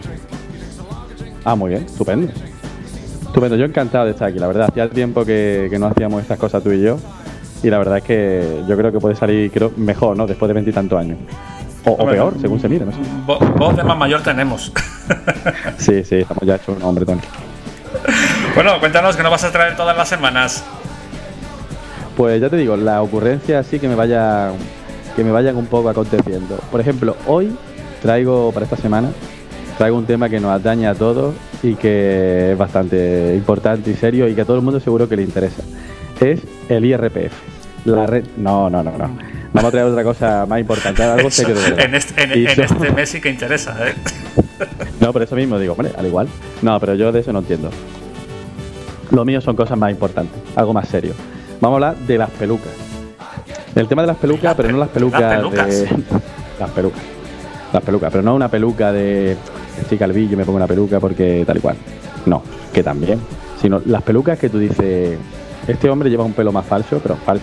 Ah, muy bien, estupendo. Estupendo, yo encantado de estar aquí, la verdad. Hacía tiempo que no hacíamos estas cosas tú y yo, y la verdad es que yo creo que puede salir mejor, ¿no? Después de 20 y tantos años. O peor, según se mire, no sé. Voz de más mayor tenemos. Sí, estamos ya hechos un hombre, Tony. Bueno, cuéntanos que nos vas a traer todas las semanas. Pues ya te digo, la ocurrencia sí que me vayan un poco aconteciendo. Por ejemplo, hoy traigo, para esta semana, un tema que nos atañe a todos y que es bastante importante y serio y que a todo el mundo seguro que le interesa. Es el IRPF. La red... No. Vamos a traer otra cosa más importante, algo serio de verdad. En este mes sí que interesa, ¿eh? No, por eso mismo digo, vale, al igual. No, pero yo de eso no entiendo. Lo mío son cosas más importantes, algo más serio. Vamos a hablar de las pelucas. El tema de las pelucas, pero no las pelucas de... Las pelucas, pero no una peluca de... Estoy calvillo, me pongo una peluca porque tal y cual. No, que también. Sino las pelucas que tú dices... Este hombre lleva un pelo más falso, pero falso.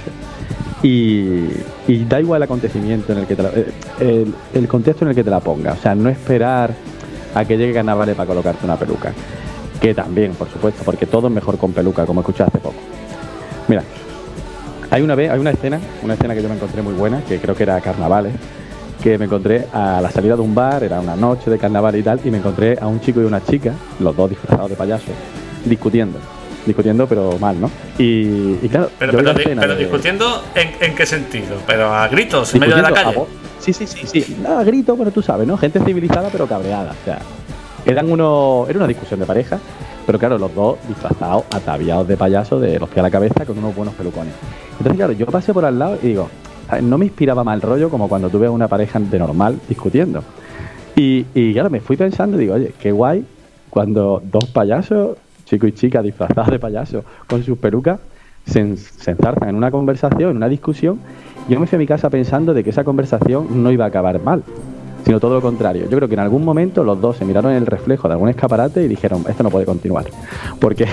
Y da igual el acontecimiento en el que el contexto en el que te la ponga. O sea, no esperar a que llegue carnavales para colocarte una peluca. Que también, por supuesto, porque todo es mejor con peluca, como escuché hace poco. Mira, hay una escena que yo me encontré muy buena, que creo que era carnavales, que me encontré a la salida de un bar, era una noche de carnaval y tal, y me encontré a un chico y una chica, los dos disfrazados de payasos, discutiendo, pero mal, ¿no? Y claro, pero discutiendo ¿en qué sentido? ¿Pero a gritos en medio de la calle? Sí. No, a gritos, pero tú sabes, ¿no? Gente civilizada pero cabreada. O sea, era una discusión de pareja, pero claro, los dos disfrazados, ataviados de payaso de los pies a la cabeza con unos buenos pelucones. Entonces, claro, yo pasé por al lado y digo, no me inspiraba mal rollo como cuando tú ves una pareja de normal discutiendo. Y claro, me fui pensando y digo, oye, qué guay cuando dos payasos, chico y chica disfrazados de payaso con sus pelucas, se enzarzan en una conversación, en una discusión. Yo me fui a mi casa pensando de que esa conversación no iba a acabar mal, sino todo lo contrario. Yo creo que en algún momento los dos se miraron en el reflejo de algún escaparate y dijeron, esto no puede continuar. Porque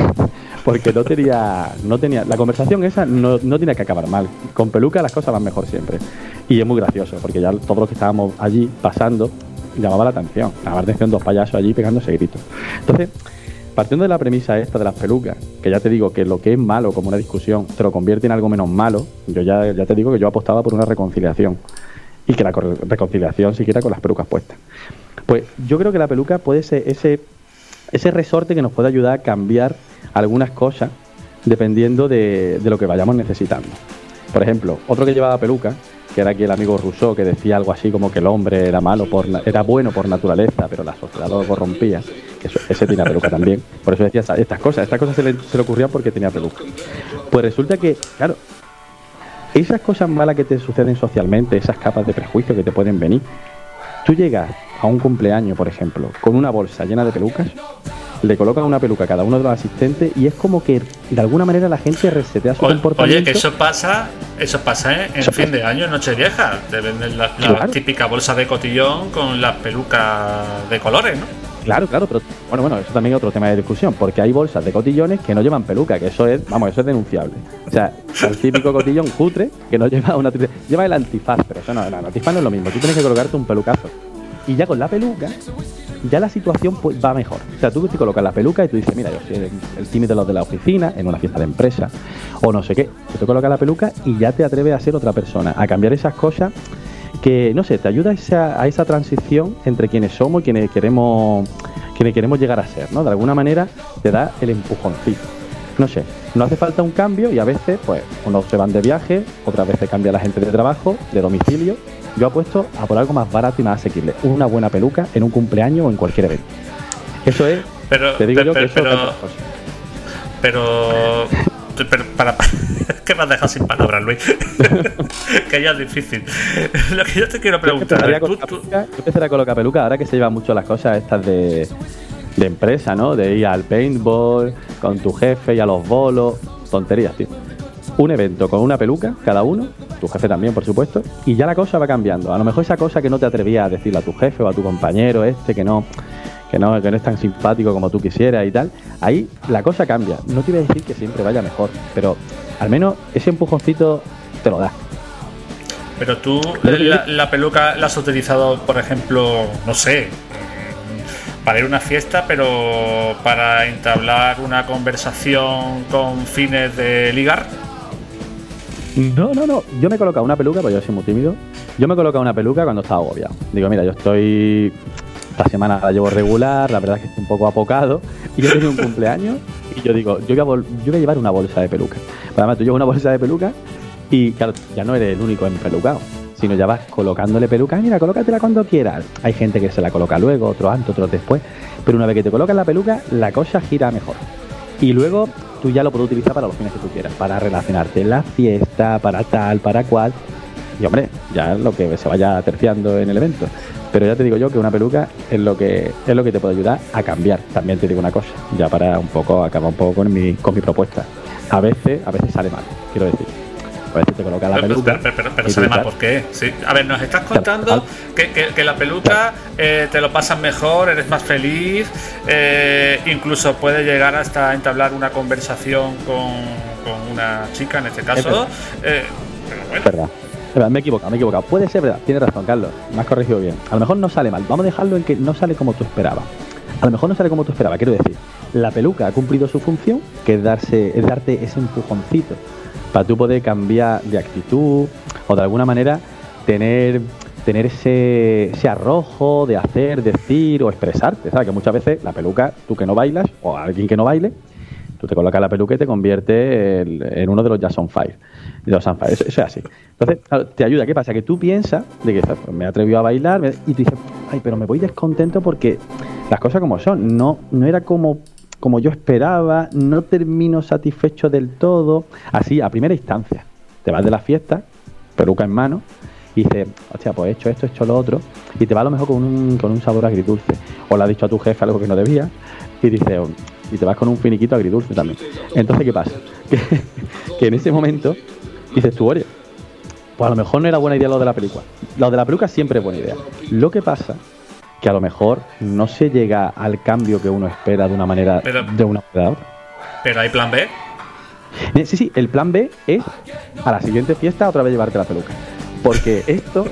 no tenía la conversación esa no tenía que acabar mal. Con Peluca las cosas van mejor siempre. Y es muy gracioso, porque ya todos los que estábamos allí pasando llamaba la atención dos payasos allí pegándose gritos. Entonces, partiendo de la premisa esta de las pelucas, que ya te digo que lo que es malo como una discusión te lo convierte en algo menos malo, yo ya te digo que yo apostaba por una reconciliación. Y que la reconciliación siquiera con las pelucas puestas. Pues yo creo que la peluca puede ser ese resorte que nos puede ayudar a cambiar algunas cosas dependiendo de lo que vayamos necesitando. Por ejemplo, otro que llevaba peluca, que era aquí el amigo Rousseau, que decía algo así como que el hombre era era bueno por naturaleza, pero la sociedad lo corrompía. Ese tenía peluca también. Por eso decía estas cosas se le ocurrían porque tenía peluca. Pues resulta que, claro, esas cosas malas que te suceden socialmente, esas capas de prejuicio que te pueden venir, tú llegas a un cumpleaños, por ejemplo, con una bolsa llena de pelucas, le colocas una peluca a cada uno de los asistentes y es como que de alguna manera la gente resetea su comportamiento. Oye, que eso pasa en fin de año, en Nochevieja. Te venden la típica bolsa de cotillón con las pelucas de colores, ¿no? Claro, pero bueno, eso también es otro tema de discusión, porque hay bolsas de cotillones que no llevan peluca, que eso es denunciable. O sea, el típico cotillón cutre que no lleva lleva el antifaz, pero eso no, el antifaz no es lo mismo, tú tienes que colocarte un pelucazo. Y ya con la peluca, ya la situación pues va mejor. O sea, tú te colocas la peluca y tú dices, mira, yo soy el tímido de los de la oficina, en una fiesta de empresa, o no sé qué. Tú colocas la peluca y ya te atreves a ser otra persona, a cambiar esas cosas que, no sé, te ayuda a esa transición entre quienes somos y quienes queremos llegar a ser, ¿no? De alguna manera te da el empujoncito. No sé, no hace falta un cambio y a veces, pues, unos se van de viaje, otras veces cambia la gente de trabajo, de domicilio. Yo apuesto a por algo más barato y más asequible. Una buena peluca en un cumpleaños o en cualquier evento. Eso es, te digo yo que eso es pero para que me has dejado sin palabras, Luis. Que ya es difícil. Lo que yo te quiero preguntar, yo empezaría a colocar peluca ahora que se llevan mucho las cosas estas de empresa, ¿no? De ir al paintball con tu jefe y a los bolos, tonterías, tío. Un evento con una peluca cada uno, tu jefe también, por supuesto, y ya la cosa va cambiando. A lo mejor esa cosa que no te atrevías a decirle a tu jefe o a tu compañero que no es tan simpático como tú quisieras y tal, ahí la cosa cambia. No te iba a decir que siempre vaya mejor, pero al menos ese empujoncito te lo da. Pero tú la peluca la has utilizado, por ejemplo, no sé, para ir a una fiesta, pero para entablar una conversación con fines de ligar. No. Yo me he colocado una peluca, pues yo soy muy tímido. Yo me he colocado una peluca cuando estaba agobiado. Digo, mira, esta semana la llevo regular, la verdad es que estoy un poco apocado. Y yo tenía un cumpleaños y yo digo, yo voy a llevar una bolsa de peluca. Además, tú llevas una bolsa de peluca y, claro, ya no eres el único empelucado, sino ya vas colocándole peluca. Mira, colócatela cuando quieras. Hay gente que se la coloca luego, otros antes, otros después. Pero una vez que te colocas la peluca, la cosa gira mejor. Y luego tú ya lo puedes utilizar para los fines que tú quieras, para relacionarte en la fiesta, para tal, para cual. Y hombre, ya lo que se vaya terciando en el evento. Pero ya te digo yo que una peluca es lo que te puede ayudar a cambiar. También te digo una cosa, ya para acabar un poco con mi propuesta. A veces sale mal, quiero decir. A veces te coloca la peluca. Pero sale mal, ¿por qué? Sí. A ver, nos estás contando que la peluca te lo pasas mejor, eres más feliz, incluso puede llegar hasta entablar una conversación con una chica, en este caso. Pero bueno. Verdad. Me he equivocado. Puede ser verdad, tienes razón, Carlos. Me has corregido bien. A lo mejor no sale mal. Vamos a dejarlo en que no sale como tú esperabas. A lo mejor no sale como tú esperabas. Quiero decir, la peluca ha cumplido su función, que es darte ese empujoncito para tú poder cambiar de actitud o de alguna manera tener ese arrojo de hacer, decir o expresarte. ¿Sabes? Que muchas veces la peluca, tú que no bailas o alguien que no baile, tú te colocas la peluca y te conviertes en uno de los Jason 5. Eso es así. Entonces, claro, te ayuda. ¿Qué pasa? Que tú piensas de que pues, me atrevió a bailar y tú dices, ay, pero me voy descontento porque las cosas como son. No era como yo esperaba, no termino satisfecho del todo. Así, a primera instancia. Te vas de la fiesta, peluca en mano, y dices, hostia, pues he hecho lo otro, y te va a lo mejor con un sabor agridulce. O le has dicho a tu jefe algo que no debía, y dices, y te vas con un finiquito agridulce también. Entonces, ¿qué pasa? Que en ese momento dices tú, oye, pues a lo mejor no era buena idea lo de la peluca. Lo de la peluca siempre es buena idea. Lo que pasa que a lo mejor no se llega al cambio que uno espera de una manera de una manera a otra. Pero hay plan B. Sí, el plan B es a la siguiente fiesta otra vez llevarte la peluca. Porque esto,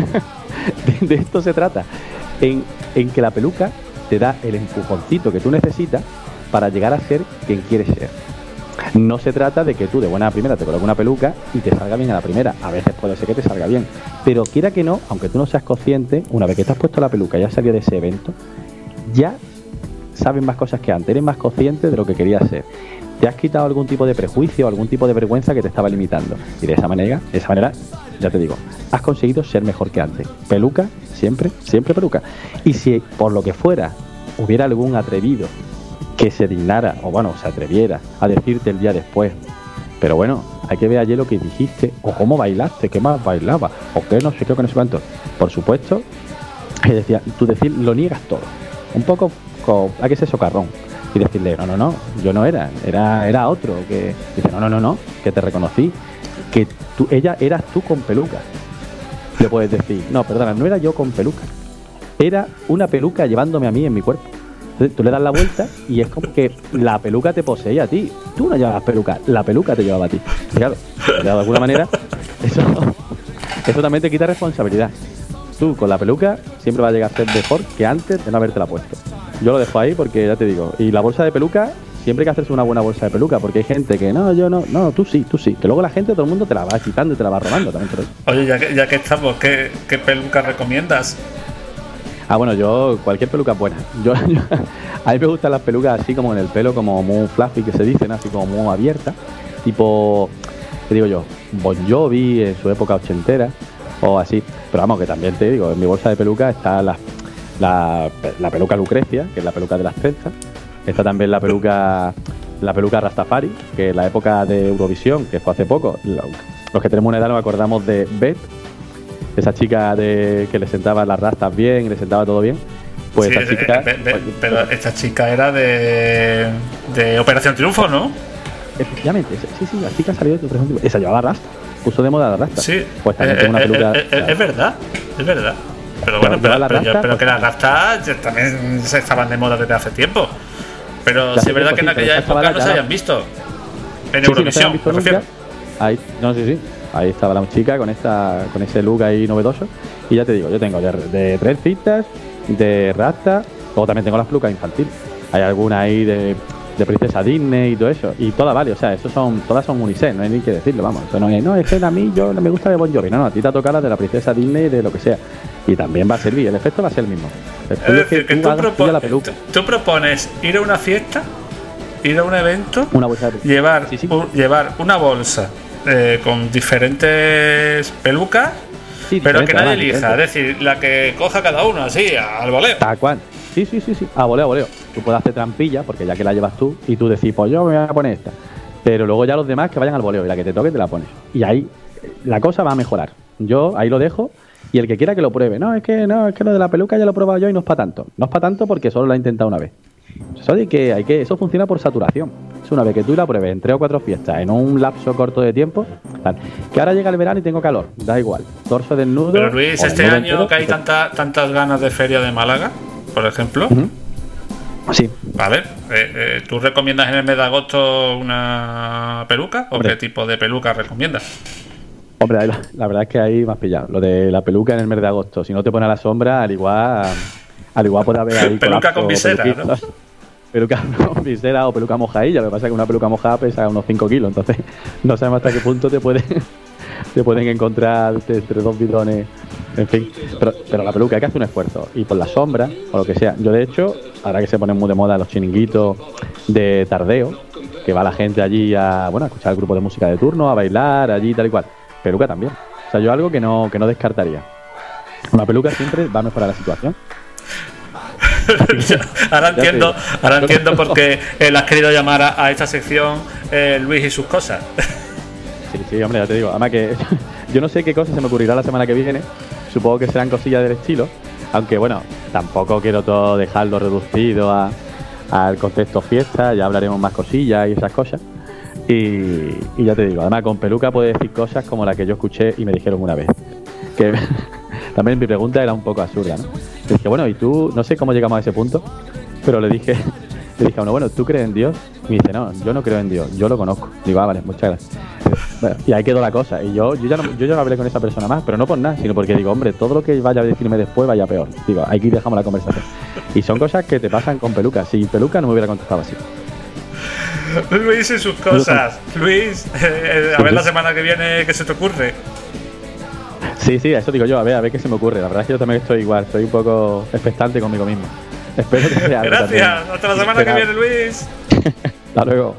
de esto se trata, en que la peluca te da el empujoncito que tú necesitas para llegar a ser quien quieres ser. No se trata de que tú de buena a primera te coloques una peluca y te salga bien a la primera. A veces puede ser que te salga bien. Pero quiera que no, aunque tú no seas consciente, una vez que te has puesto la peluca y has salido de ese evento, ya sabes más cosas que antes, eres más consciente de lo que querías ser. Te has quitado algún tipo de prejuicio, algún tipo de vergüenza que te estaba limitando. Y de esa manera, ya te digo, has conseguido ser mejor que antes. Peluca, siempre peluca. Y si por lo que fuera hubiera algún atrevido que se dignara, o bueno, se atreviera a decirte el día después, pero bueno, hay que ver ayer lo que dijiste, o cómo bailaste, qué más bailaba, o qué no sé qué, que no sé cuánto. Por supuesto, que decía, tú decir, lo niegas todo. Un poco, hay que ser socarrón. Y decirle, no, yo no era otro. Que dice, no, que te reconocí, que ella eras tú con peluca. Le puedes decir, no, perdona, no era yo con peluca, era una peluca llevándome a mí en mi cuerpo. Entonces tú le das la vuelta y es como que la peluca te poseía a ti. Tú no llevabas peluca, la peluca te llevaba a ti. Y claro, de alguna manera, eso también te quita responsabilidad. Tú con la peluca siempre vas a llegar a ser mejor que antes de no habértela puesto. Yo lo dejo ahí porque ya te digo. Y la bolsa de peluca, siempre hay que hacerse una buena bolsa de peluca, porque hay gente que no, tú sí. Que luego la gente, todo el mundo te la va quitando y te la va robando también. Oye, ya que estamos, ¿qué peluca recomiendas? Bueno, yo, cualquier peluca es buena. A mí me gustan las pelucas así como en el pelo, como muy fluffy, que se dicen, así como muy abiertas. Tipo, ¿qué digo yo? Bon Jovi en su época ochentera, o así. Pero vamos, que también te digo, en mi bolsa de peluca está la peluca Lucrecia, que es la peluca de las trenzas. Está también la peluca Rastafari, que es la época de Eurovisión, que fue hace poco. Los que tenemos una edad nos acordamos de Beth, esa chica que le sentaba las rastas bien, le sentaba todo bien. Pues sí, esta chica, pero esta chica era de Operación Triunfo, ¿no? Efectivamente, sí, la chica salió de Operación Triunfo. Esa llevaba rasta, puso de moda la rasta. Sí, pues también tengo una peluca. Es verdad. Pero bueno, pero que las rastas también se estaban de moda desde hace tiempo. Pero sí es verdad que en aquella época no se habían visto. En Eurovisión, me refiero. Ahí estaba la chica con ese look ahí novedoso. Y ya te digo, yo tengo de trencitas, de rasta, luego también tengo las pelucas infantiles. Hay alguna ahí de princesa Disney y todo eso. Y todas vale, o sea, todas son unisex, no hay ni que decirlo, vamos. Eso no es que a mí yo me gusta de Bon Jovi. No, a ti te ha tocado la de la princesa Disney, de lo que sea. Y también va a servir, el efecto va a ser el mismo. Es decir, que tú propones ir a una fiesta, ir a un evento, llevar una bolsa con diferentes pelucas, pero que nadie elija, es decir, la que coja cada uno así, al voleo. Tal cual. Sí, a voleo. Tú puedes hacer trampilla, porque ya que la llevas tú, y tú decís, pues yo me voy a poner esta. Pero luego ya los demás que vayan al voleo, y la que te toque te la pones. Y ahí la cosa va a mejorar. Yo ahí lo dejo, y el que quiera que lo pruebe. No, es que lo de la peluca ya lo he probado yo y no es para tanto. No es para tanto porque solo lo he intentado una vez. Eso funciona por saturación. Es una vez que tú la pruebes en 3 o 4 fiestas en un lapso corto de tiempo, tal, que ahora llega el verano y tengo calor, da igual, torso desnudo. Pero Luis, este año que hay tantas ganas de feria de Málaga, por ejemplo. Sí. Vale, ¿tú recomiendas en el mes de agosto una peluca? ¿O qué tipo de peluca recomiendas? Hombre, la verdad es que ahí me has pillado. Lo de la peluca en el mes de agosto, si no te pone a la sombra, al igual puede haber ahí peluca con visera, ¿no? Peluca con visera o peluca mojadilla. Lo que pasa es que una peluca mojada pesa unos 5 kilos, entonces no sabemos hasta qué punto te pueden encontrar entre 2 bidones, en fin. Pero la peluca hay que hacer un esfuerzo, y por la sombra o lo que sea. Yo, de hecho, ahora que se ponen muy de moda los chiringuitos de tardeo, que va la gente allí a escuchar el grupo de música de turno, a bailar allí tal y cual, peluca también. O sea, yo algo que no descartaría. Una peluca siempre va a mejorar la situación. ahora entiendo por qué le has querido llamar a esta sección Luis y sus cosas. Sí, hombre, ya te digo. Además que yo no sé qué cosas se me ocurrirá la semana que viene. Supongo que serán cosillas del estilo. Aunque bueno, tampoco quiero todo dejarlo reducido a al concepto fiesta, ya hablaremos más cosillas y esas cosas. Y ya te digo, además con peluca puedes decir cosas como la que yo escuché y me dijeron una vez. Que también mi pregunta era un poco absurda, ¿no? Le dije, bueno, ¿y tú? No sé cómo llegamos a ese punto, pero le dije a uno, bueno, ¿tú crees en Dios? Y me dice, no, yo no creo en Dios, yo lo conozco. Digo, vale, muchas gracias. Bueno, y ahí quedó la cosa. Y yo ya no hablé con esa persona más, pero no por nada, sino porque digo, hombre, todo lo que vaya a decirme después vaya peor. Digo, aquí dejamos la conversación. Y son cosas que te pasan con peluca. Sin peluca no me hubiera contestado así. Luis y sus cosas. Luis, a ver la semana que viene qué se te ocurre. Sí, eso digo yo, a ver qué se me ocurre. La verdad es que yo también estoy igual, estoy un poco expectante conmigo mismo. Espero que sea algo. Gracias, también. hasta la semana que viene, Luis. Hasta luego.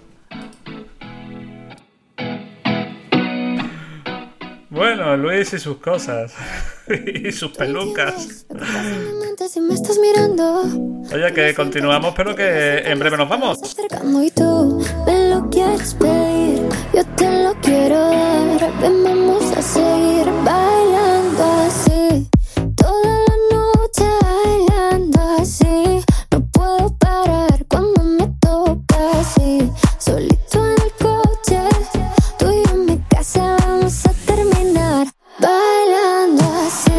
Bueno, Luis y sus cosas. Y sus pelucas. Si me estás mirando, Oye, que continuamos, pero que en breve nos vamos. acercando y tú me lo quieres pedir, yo te lo quiero dar. Ven, vamos a seguir bailando así, toda la noche bailando así. No puedo parar cuando me toca así, solito en el coche, tú y yo en mi casa vamos a terminar bailando así.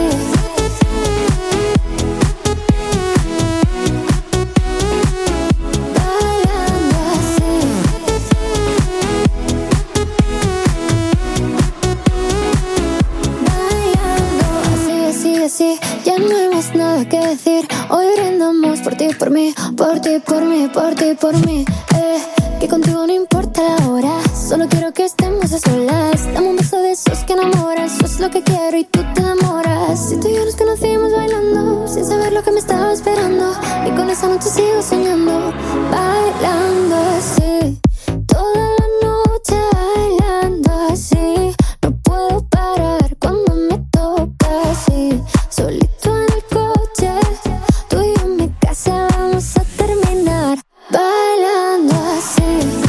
Así, ya no hay más nada que decir. Hoy brindamos por ti, por mí, por ti, por mí, por ti, por mí. Que contigo no importa la hora, solo quiero que estemos a solas. Dame un beso de esos que enamoran, eso es lo que quiero y tú te enamoras. Si tú y yo nos conocimos bailando, sin saber lo que me estaba esperando, y con esa noche sigo soñando, bailando así, toda la noche bailando así. No puedo parar cuando me toca así, solito en el coche, tú y yo en mi casa vamos a terminar bailando así.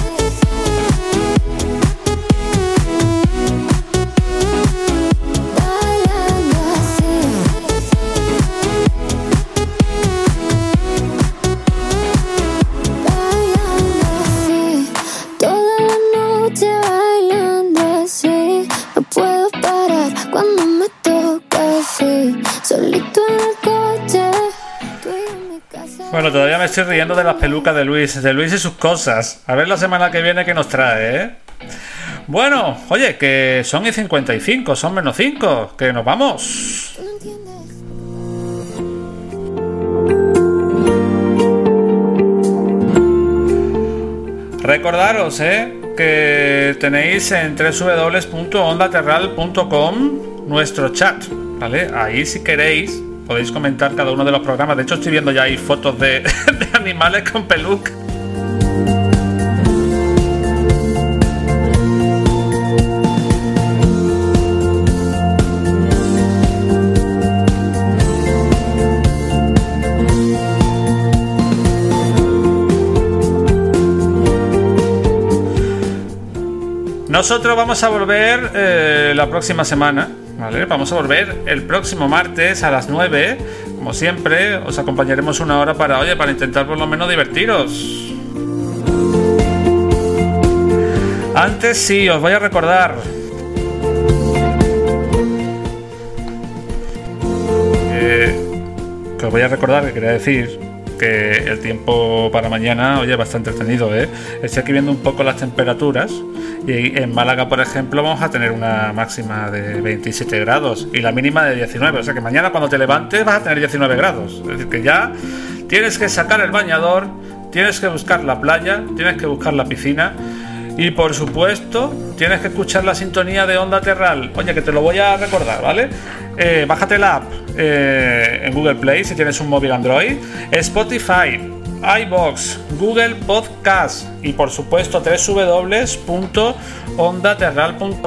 Bailando así. Bailando así, toda la noche bailando así. No puedo parar cuando me toca así, solito en el coche, tú y yo en mi casa. Bueno, todavía me estoy riendo de las pelucas de Luis y sus cosas. A ver la semana que viene qué nos trae, ¿eh? Bueno, oye, que son y 55, son menos 5, que nos vamos. Recordaros, que tenéis en www.ondaterral.com nuestro chat, ¿vale? Ahí si queréis podéis comentar cada uno de los programas. De hecho estoy viendo ya ahí fotos de animales con peluca. Nosotros vamos a volver la próxima semana, ¿vale? Vamos a volver el próximo martes a las 9. Como siempre, os acompañaremos una hora para intentar por lo menos divertiros. Antes sí, os voy a recordar que os voy a recordar que quería decir que el tiempo para mañana, va a estar entretenido, ¿eh? Estoy aquí viendo un poco las temperaturas y en Málaga, por ejemplo, vamos a tener una máxima de 27 grados y la mínima de 19, o sea que mañana cuando te levantes vas a tener 19 grados, es decir que ya tienes que sacar el bañador, tienes que buscar la playa, tienes que buscar la piscina y por supuesto tienes que escuchar la sintonía de Onda Terral. Oye, que te lo voy a recordar, ¿vale? Bájate la app en Google Play si tienes un móvil Android, Spotify, iVoox, Google Podcast y por supuesto www.ondaterral.com.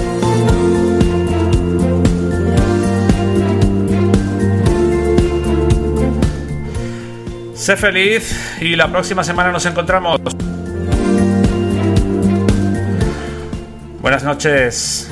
Sé feliz y la próxima semana nos encontramos. Buenas noches.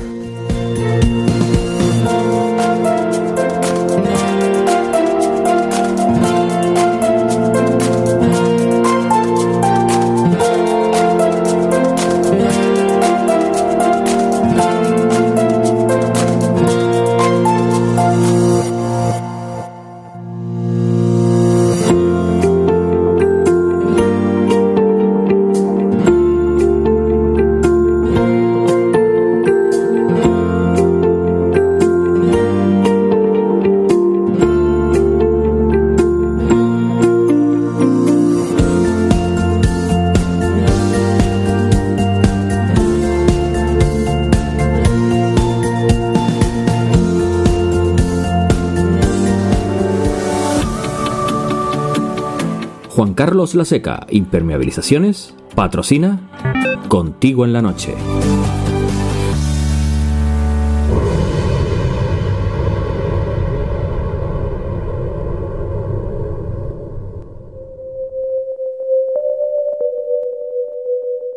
Juan Carlos Laseca, Impermeabilizaciones, patrocina Contigo en la Noche.